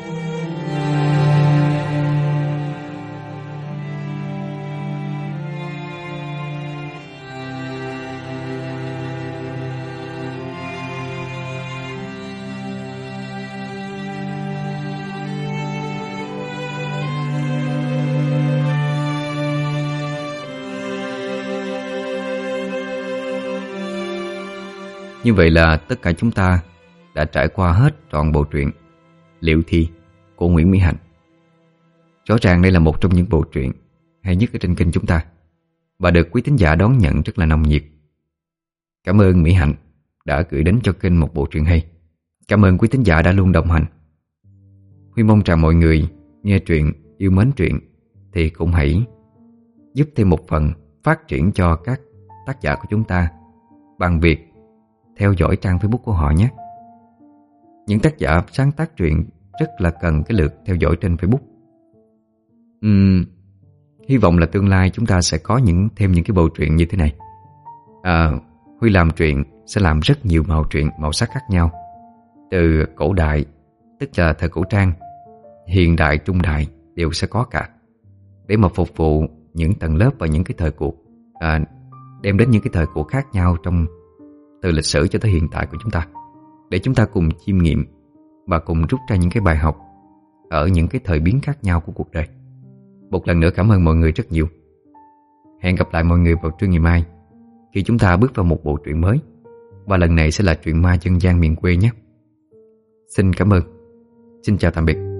Như vậy là tất cả chúng ta đã trải qua hết trọn bộ truyện Liễu Thi của Nguyễn Mỹ Hạnh. Rõ ràng đây là một trong những bộ truyện hay nhất ở trên kênh chúng ta, và được quý thính giả đón nhận rất là nồng nhiệt. Cảm ơn Mỹ Hạnh đã gửi đến cho kênh một bộ truyện hay. Cảm ơn quý thính giả đã luôn đồng hành. Huy mong rằng mọi người nghe truyện, yêu mến truyện thì cũng hãy giúp thêm một phần phát triển cho các tác giả của chúng ta bằng việc theo dõi trang Facebook của họ nhé. Những tác giả sáng tác truyện rất là cần cái lượt theo dõi trên Facebook. uhm, Hy vọng là tương lai chúng ta sẽ có những thêm những cái bộ truyện như thế này. à, Huy làm truyện sẽ làm rất nhiều màu truyện, màu sắc khác nhau, từ cổ đại, tức là thời cổ trang, hiện đại, trung đại đều sẽ có cả, để mà phục vụ những tầng lớp và những cái thời cuộc, à, đem đến những cái thời cuộc khác nhau trong từ lịch sử cho tới hiện tại của chúng ta, để chúng ta cùng chiêm nghiệm và cùng rút ra những cái bài học ở những cái thời biến khác nhau của cuộc đời. Một lần nữa cảm ơn mọi người rất nhiều. Hẹn gặp lại mọi người vào trưa ngày mai, khi chúng ta bước vào một bộ truyện mới, và lần này sẽ là truyện ma dân gian miền quê nhé. Xin cảm ơn. Xin chào tạm biệt.